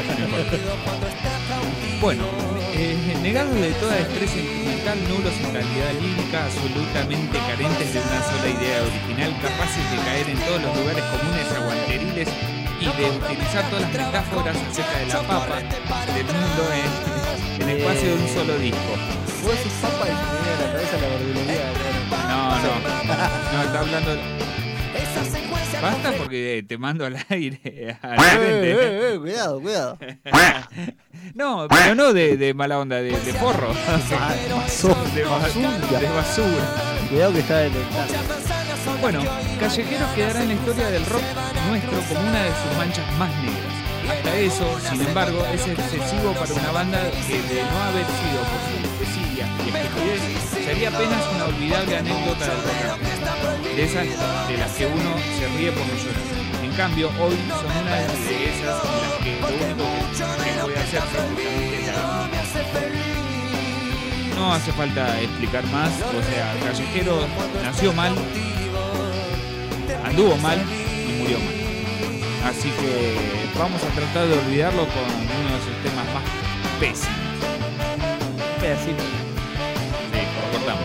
Bueno, eh, negados de toda destreza instrumental, nulos en calidad lírica, absolutamente carentes de una sola idea original, capaces de caer en todos los lugares comunes aguanteriles y de utilizar todas las metáforas acerca de la papa del mundo en, en el espacio de un solo disco. Vos decís papa y se me viene a la cabeza la verdulería. No, no, no, está hablando... Basta porque te mando al aire. Al frente. Eh, eh, eh, cuidado, cuidado. No, pero no de, de mala onda, de, de porro. de, basura. de basura. Cuidado que está detectando. Bueno, Callejeros quedará en la historia del rock nuestro como una de sus manchas más negras. Hasta eso, sin embargo, es excesivo para una banda que de no haber sido por su desidia y estupidez, sería apenas una olvidable anécdota del rock. De esas de las que uno se ríe por no llorar. En cambio, hoy son una de esas en las que lo único que, que puede hacer prácticamente es la... No hace falta explicar más, o sea, Callejeros nació mal, anduvo mal y murió mal. Así que vamos a tratar de olvidarlo con uno de sus temas más pésimos. Un pedacito. Sí, lo cortamos.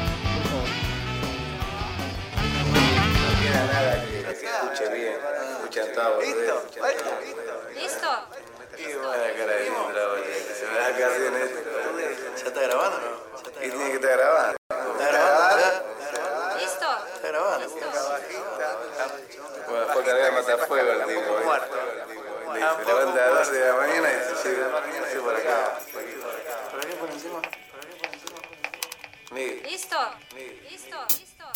No queda nada que se escuche bien. Escuchan todo. ¿Listo? ¿Listo? Qué buena cara de bravo, se me da casi en esto. ¿Ya está grabando o no? Y tiene que estar grabando. ¿Está grabando? ¿Listo? ¿Está grabando? Bueno, fue a cargar matafuego el tipo. Se levanta a las doce de la mañana y se llega por acá. ¿Por qué por encima? Miguel. ¿Listo? ¿Listo? ¿Listo?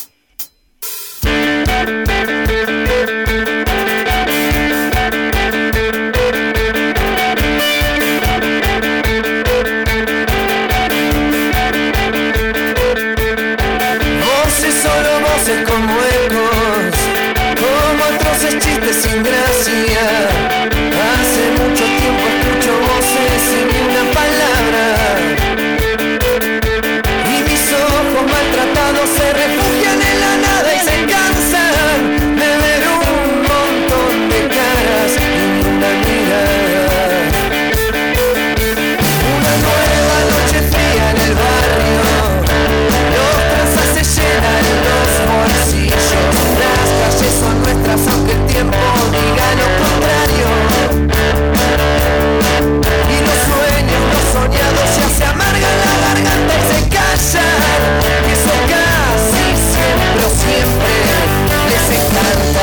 Voces, solo voces como ecos, como atroces chistes sin gracia. Hace mucho tiempo escucho voces sin ni una palabra, y mis ojos maltratados se refugian en la nada y se cansan de ver un montón de caras y una mirada. Una nueva noche fría en el barrio, los trazas se llenan los bolsillos, las calles son nuestras aunque el tiempo diga lo contrario, y los sueños, los soñados ya se amargan la garganta y se callan, que eso casi siempre o siempre les encanta.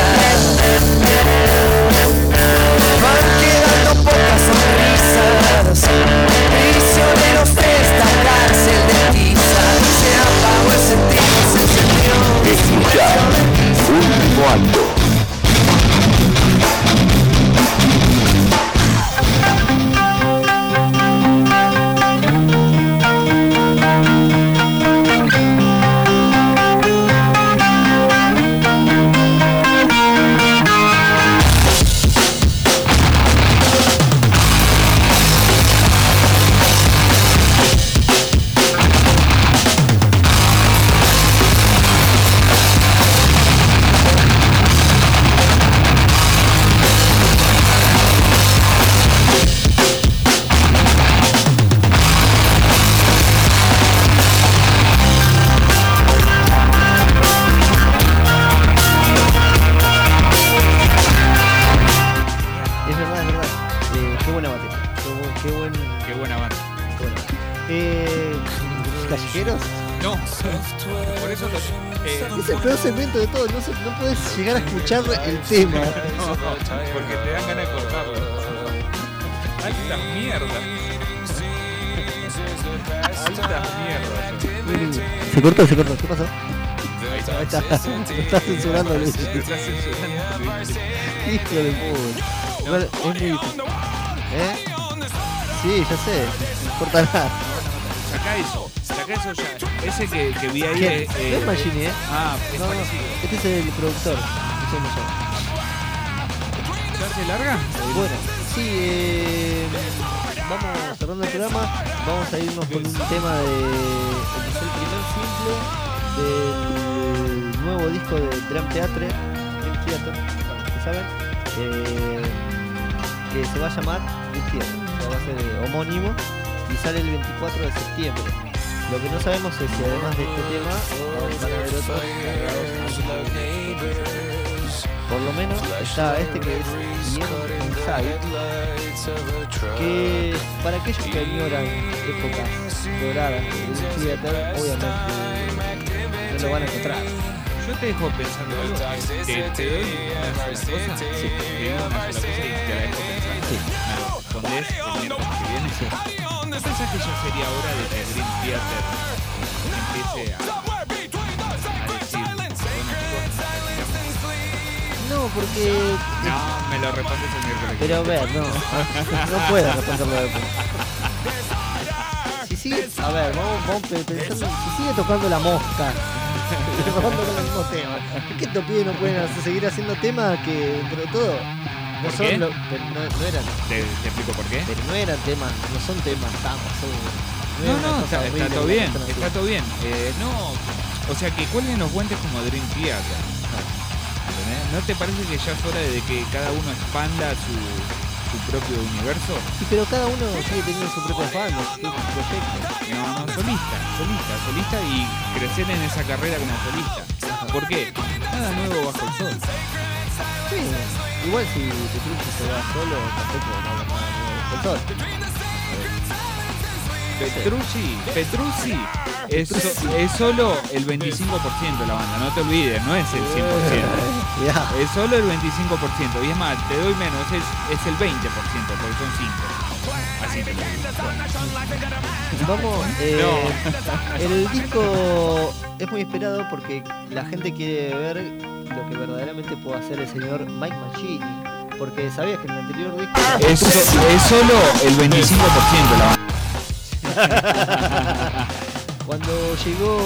Van quedando pocas sonrisas, prisioneros de esta cárcel de tiza, se apagó el sentido, se encendió. Escucha, último acto. Es verdad, es verdad. Eh, qué buena batería. Qué, buen, qué buen. Qué buena banda. Qué buena. Eh, ¿Callejeros? No, por eso lo, eh, Es el peor segmento de todo. No, se, no puedes llegar a escuchar el tema. No, porque te dan ganas de cortarlo. Altas mierdas. Altas mierdas. Se cortó, se cortó. ¿Qué pasó? Ahí está. Ahí está. Lo está censurando Luis. Lo está censurando Luis. Hijo de puta. Igual es muy difícil. ¿Eh? Sí, ya sé. No importa nada. Saca eso. Saca eso ya. Ese que, que vi ahí. ¿Quién? Eh, No es Machini, ¿eh? Ah, es No, no. parecido. Este es el productor. No sé cómo se llama. ¿Ya se larga? Bueno, sí, eh, vamos cerrando el programa. Vamos a irnos con un tema de. El que es el primer simple del nuevo disco de Drum Theatre, Dream Theater, para los que saben, eh, que se va a llamar Dream Theater, o sea, va a ser eh, homónimo y sale el veinticuatro de septiembre. Lo que no sabemos es si además de este tema van a haber otros cargados. Por lo menos está este que es Beyond Inside, que para aquellos que añoran épocas doradas de Dream Theater, obviamente no lo van a encontrar. Yo te dejo pensando algo. Te, te doy una sola cosa. Sí. Te digo una sola cosa y te la dejo pensando. Sí. Me respondés el miércoles que viene. Sí. ¿No pensás que ya sería hora de que Dream Theater empiece a, a decir, bueno chicos, no, porque... No, me lo respondes el miércoles. Pero a ver, no. No puedo responderlo después. Si sigue... A ver, vamos, vamos pensando... Si sigue tocando la mosca... Vamos con el mismo tema. Es que estos pibes no pueden hacer, seguir haciendo temas que, entre todo, no ¿Por son qué? lo, pero no, no eran. ¿Te, ¿Te explico por qué? Pero no eran temas, no son temas tan son, No, era no, una está, cosa está horrible, todo una bien, cosa así. está todo bien. Eh, no, o sea, que cuelguen los guantes como Dream Theater. ¿Entendés? ¿No te parece que ya es hora de que cada uno expanda su, su propio universo? Sí, pero cada uno sigue teniendo su propia banda, su propio proyecto. No, no, solista, solista, solista y crecer en esa carrera como solista. ¿Por qué? Nada nuevo bajo el sol. Sí, igual si Petrucci se va solo, tampoco va a haber nada nuevo bajo el sol. Petrucci, Petrucci es, so- es solo el veinticinco por ciento de la banda, no te olvides, no es el cien por ciento. Yeah. Es solo el veinticinco por ciento. Y es más, te doy menos, es, es el veinte por ciento, porque son cinco. Así te lo digo. Vamos, eh, No. el disco es muy esperado porque la gente quiere ver lo que verdaderamente puede hacer el señor Mike Machini. Porque sabías que en el anterior disco Es, es solo el veinticinco por ciento de la banda. cuando llegó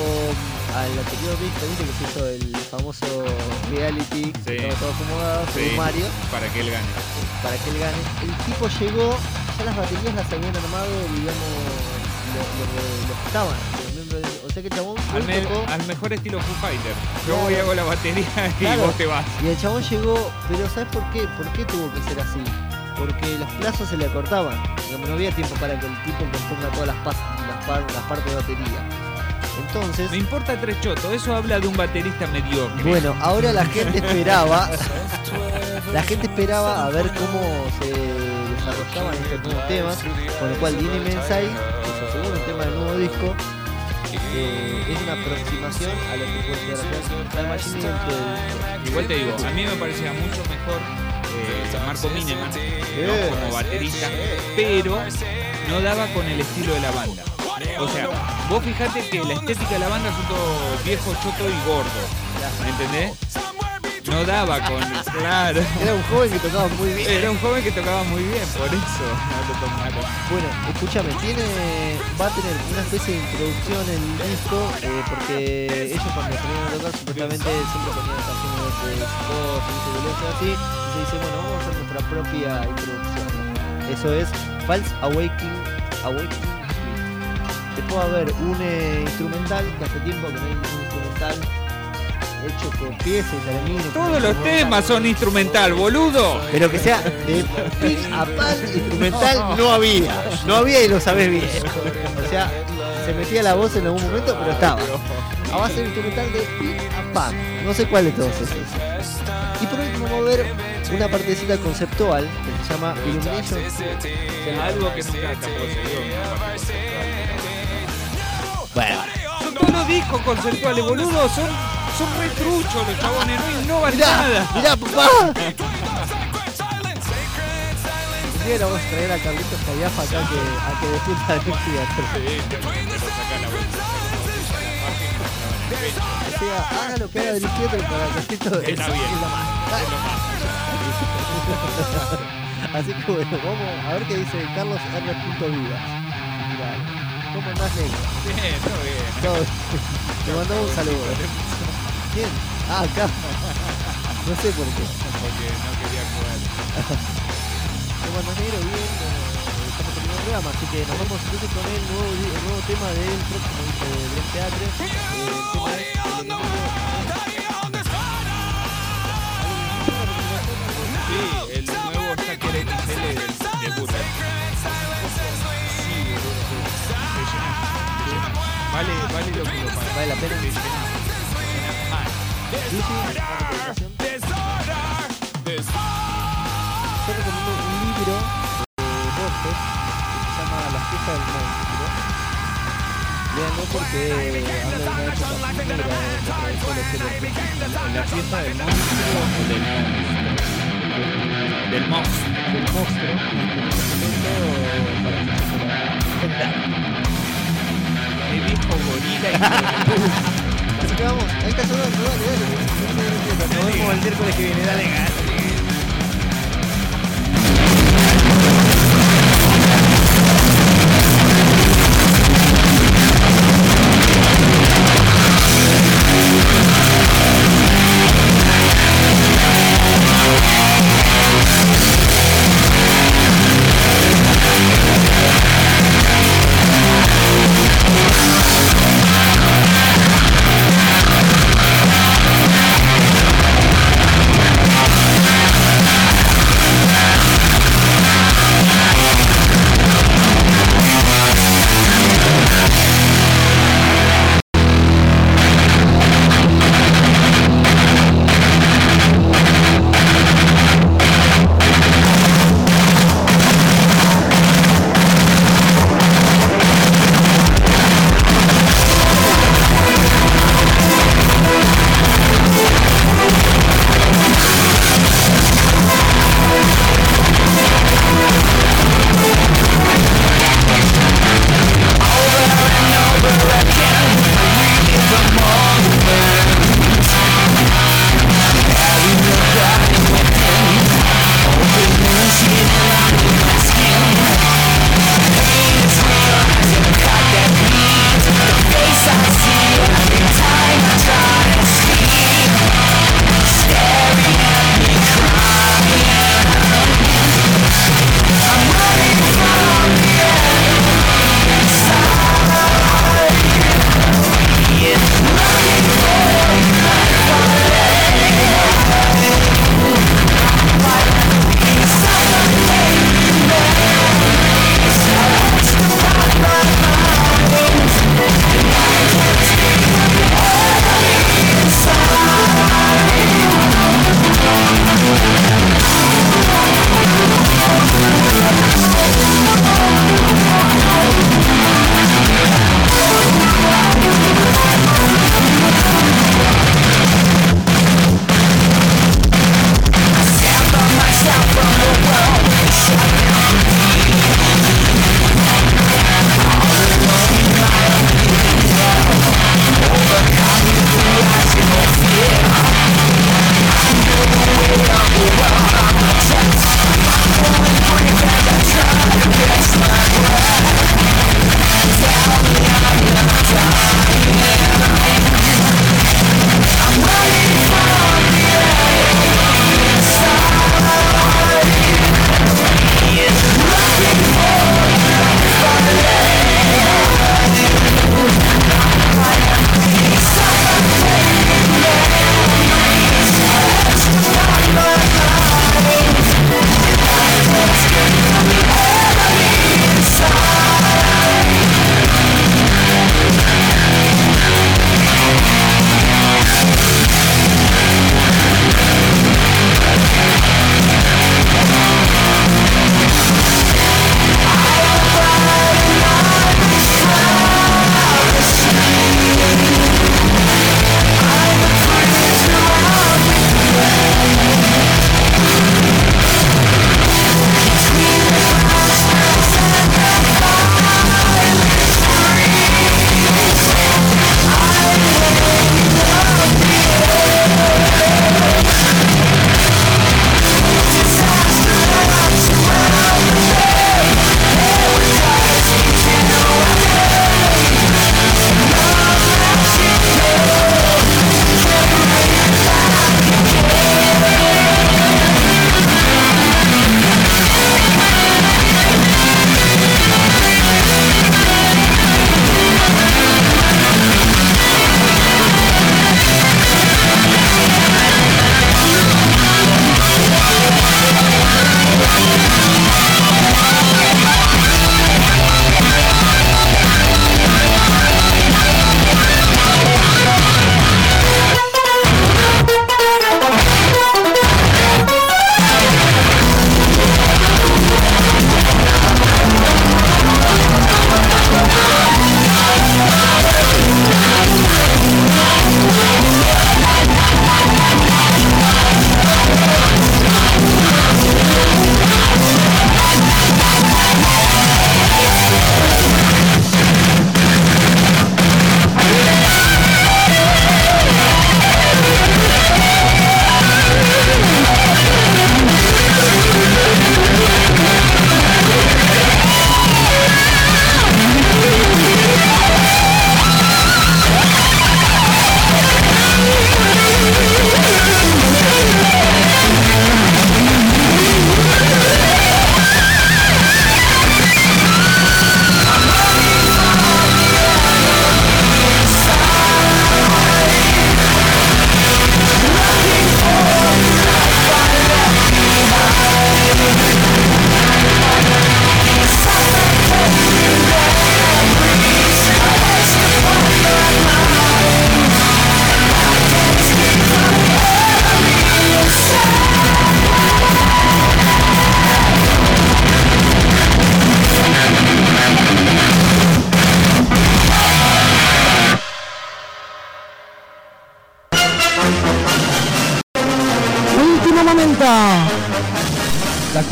al anterior disco, viste que se hizo el famoso reality, Sí. estaba todo acomodado, Sí, según Mario, para que él gane. para que él gane. El tipo llegó, ya las baterías las habían armado, digamos, los lo, lo, lo que estaban, los miembros de- o sea que el chabón fue Al, y me- tocó. al mejor estilo Foo Fighter. Yo Claro. voy y hago la batería y Claro. vos te vas. Y el chabón llegó, pero ¿sabes por qué? ¿Por qué tuvo que ser así? Porque los plazos se le acortaban. Digamos, no había tiempo para que el tipo componga todas las, pas- las, par- las partes de batería. Entonces, Me importa tres chotos, eso habla de un baterista mediocre. bueno, ahora la gente esperaba, la gente esperaba a ver cómo se desarrollaban estos nuevos temas, con lo cual Dine Mensai, que es el segundo tema del nuevo disco, eh, es una aproximación a lo que puede llegar a ser la Machine dentro del- Igual te digo, a mí me parecía mucho mejor eh, Marco Mineman, ¿no? Eh. como baterista, pero no daba con el estilo de la banda. O sea, vos fijate que la estética de la banda son todos viejos, choto y gordo, ¿me entendés? No daba con... Claro. Era un joven que tocaba muy bien. Era un joven que tocaba muy bien, por eso no lo tomaron. Bueno, escúchame, tiene, va a tener una especie de introducción en el disco, eh, porque ellos cuando salieron a tocar supuestamente siempre ponían canciones de psicosis, de violencia así, y se dice, bueno, vamos a hacer nuestra propia introducción. Eso es False Awakening, Awakening Suite. Después va a haber un eh, instrumental, que hace tiempo que no hay un instrumental hecho con piezas y termine. Todos los temas son instrumental, boludo. Pero que sea de pin a pan instrumental no había. No había y lo sabés bien. O sea, se metía la voz en algún momento, pero estaba. A base de instrumental de pin a pan. No sé cuál de todos esos. Y por último vamos a ver una partecita conceptual que se llama Illumination. Algo que nunca tampoco se dio. una parte conceptual. Bueno. Son todos los discos conceptuales, boludo. Son, son re truchos los chabones, no innovan Mirá, nada. mirá, papá. Un día le vamos a traer a Carlitos Callafa acá que, a que defienda de Dream Theater. Sí, te lo saca la vuelta. sea, haga lo que haga Dream Theater para que esto es, Está bien. es la más. Es lo más. Así que bueno, vamos a ver qué dice Carlos R. Vivas. Mirá, ¿cómo andás, negro? Bien, todo bien. Todo bien. Te mandamos un saludo. ¿Quién? Ah, acá. No sé por qué. Porque no quería jugar. ¿Cómo andás, negro? Bien. Bueno, estamos terminando el programa, así que nos vamos entonces con el nuevo, el nuevo tema del próximo disco de Dream Theater. Eh, el tema es El Enemigo. Sí, el nuevo Stacker X L del debut. Sí, vale, vale lo que lo paga. Vale la pena. Sí, sí. Sí, sí, una recomendación. Yo recomiendo un libro de Borges que se llama La fiesta del monstruo. Leanlo porque habla de una época muy negra de la tradición de La fiesta del monstruo o del monstruo. Del monstruo. Del monstruo. El viejo gorila y así que vamos, ahí está sonando, dale, dale. Nos vemos el miércoles que viene, dale, dale. We'll be right back.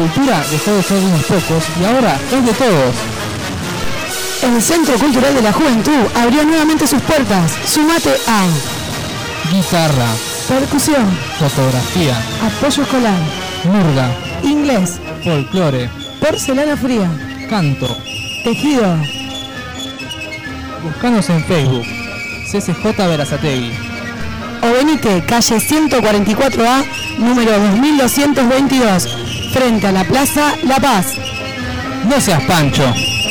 cultura dejó de ser de unos pocos y ahora es de todos. El Centro Cultural de la Juventud abrió nuevamente sus puertas. Sumate a guitarra, percusión, fotografía, apoyo escolar, murga, inglés, folclore, porcelana fría, canto, tejido. Buscanos en Facebook, C C J Berazategui. O venite, calle ciento cuarenta y cuatro A, número dos mil doscientos veintidós, frente a la Plaza La Paz. No seas pancho.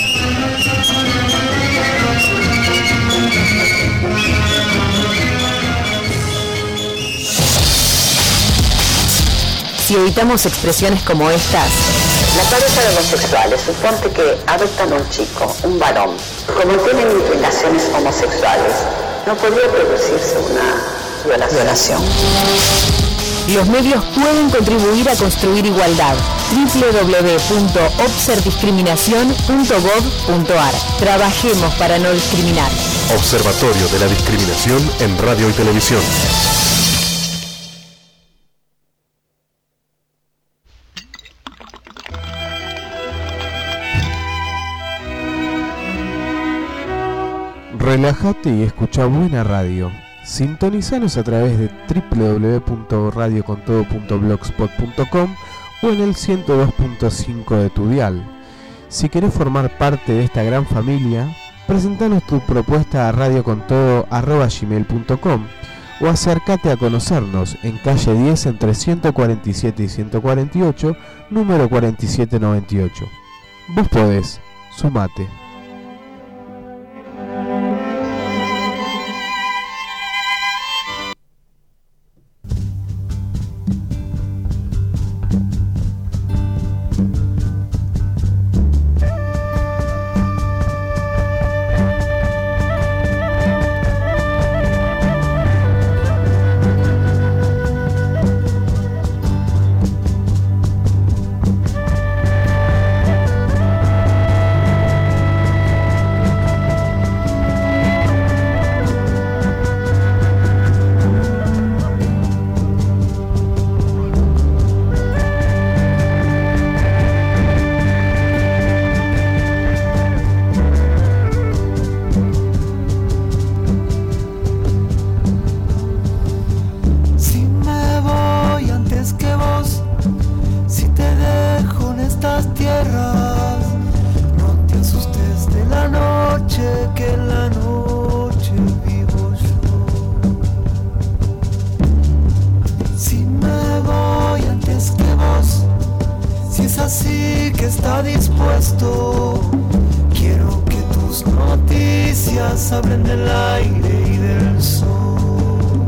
Si evitamos expresiones como estas, la pareja de homosexuales, suponte que adoptan un chico, un varón, como tienen inclinaciones homosexuales, no podría producirse una violación. Los medios pueden contribuir a construir igualdad. doble u doble u doble u punto obserdiscriminación punto gov punto ar. Trabajemos para no discriminar. Observatorio de la Discriminación en Radio y Televisión. Relájate y escucha buena radio. Sintonizanos a través de doble u doble u doble u punto radio con todo punto blogspot punto com o en el ciento dos punto cinco de tu dial. Si querés formar parte de esta gran familia, presentanos tu propuesta a radiocontodo arroba gmail punto com o acércate a conocernos en calle diez entre ciento cuarenta y siete y ciento cuarenta y ocho, número cuarenta y siete noventa y ocho. Vos podés, sumate. Así que está dispuesto. Quiero que tus noticias hablen del aire y del sol.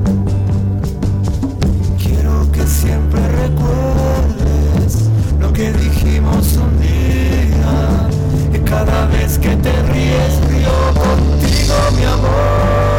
Quiero que siempre recuerdes lo que dijimos un día, que cada vez que te ríes río contigo, mi amor.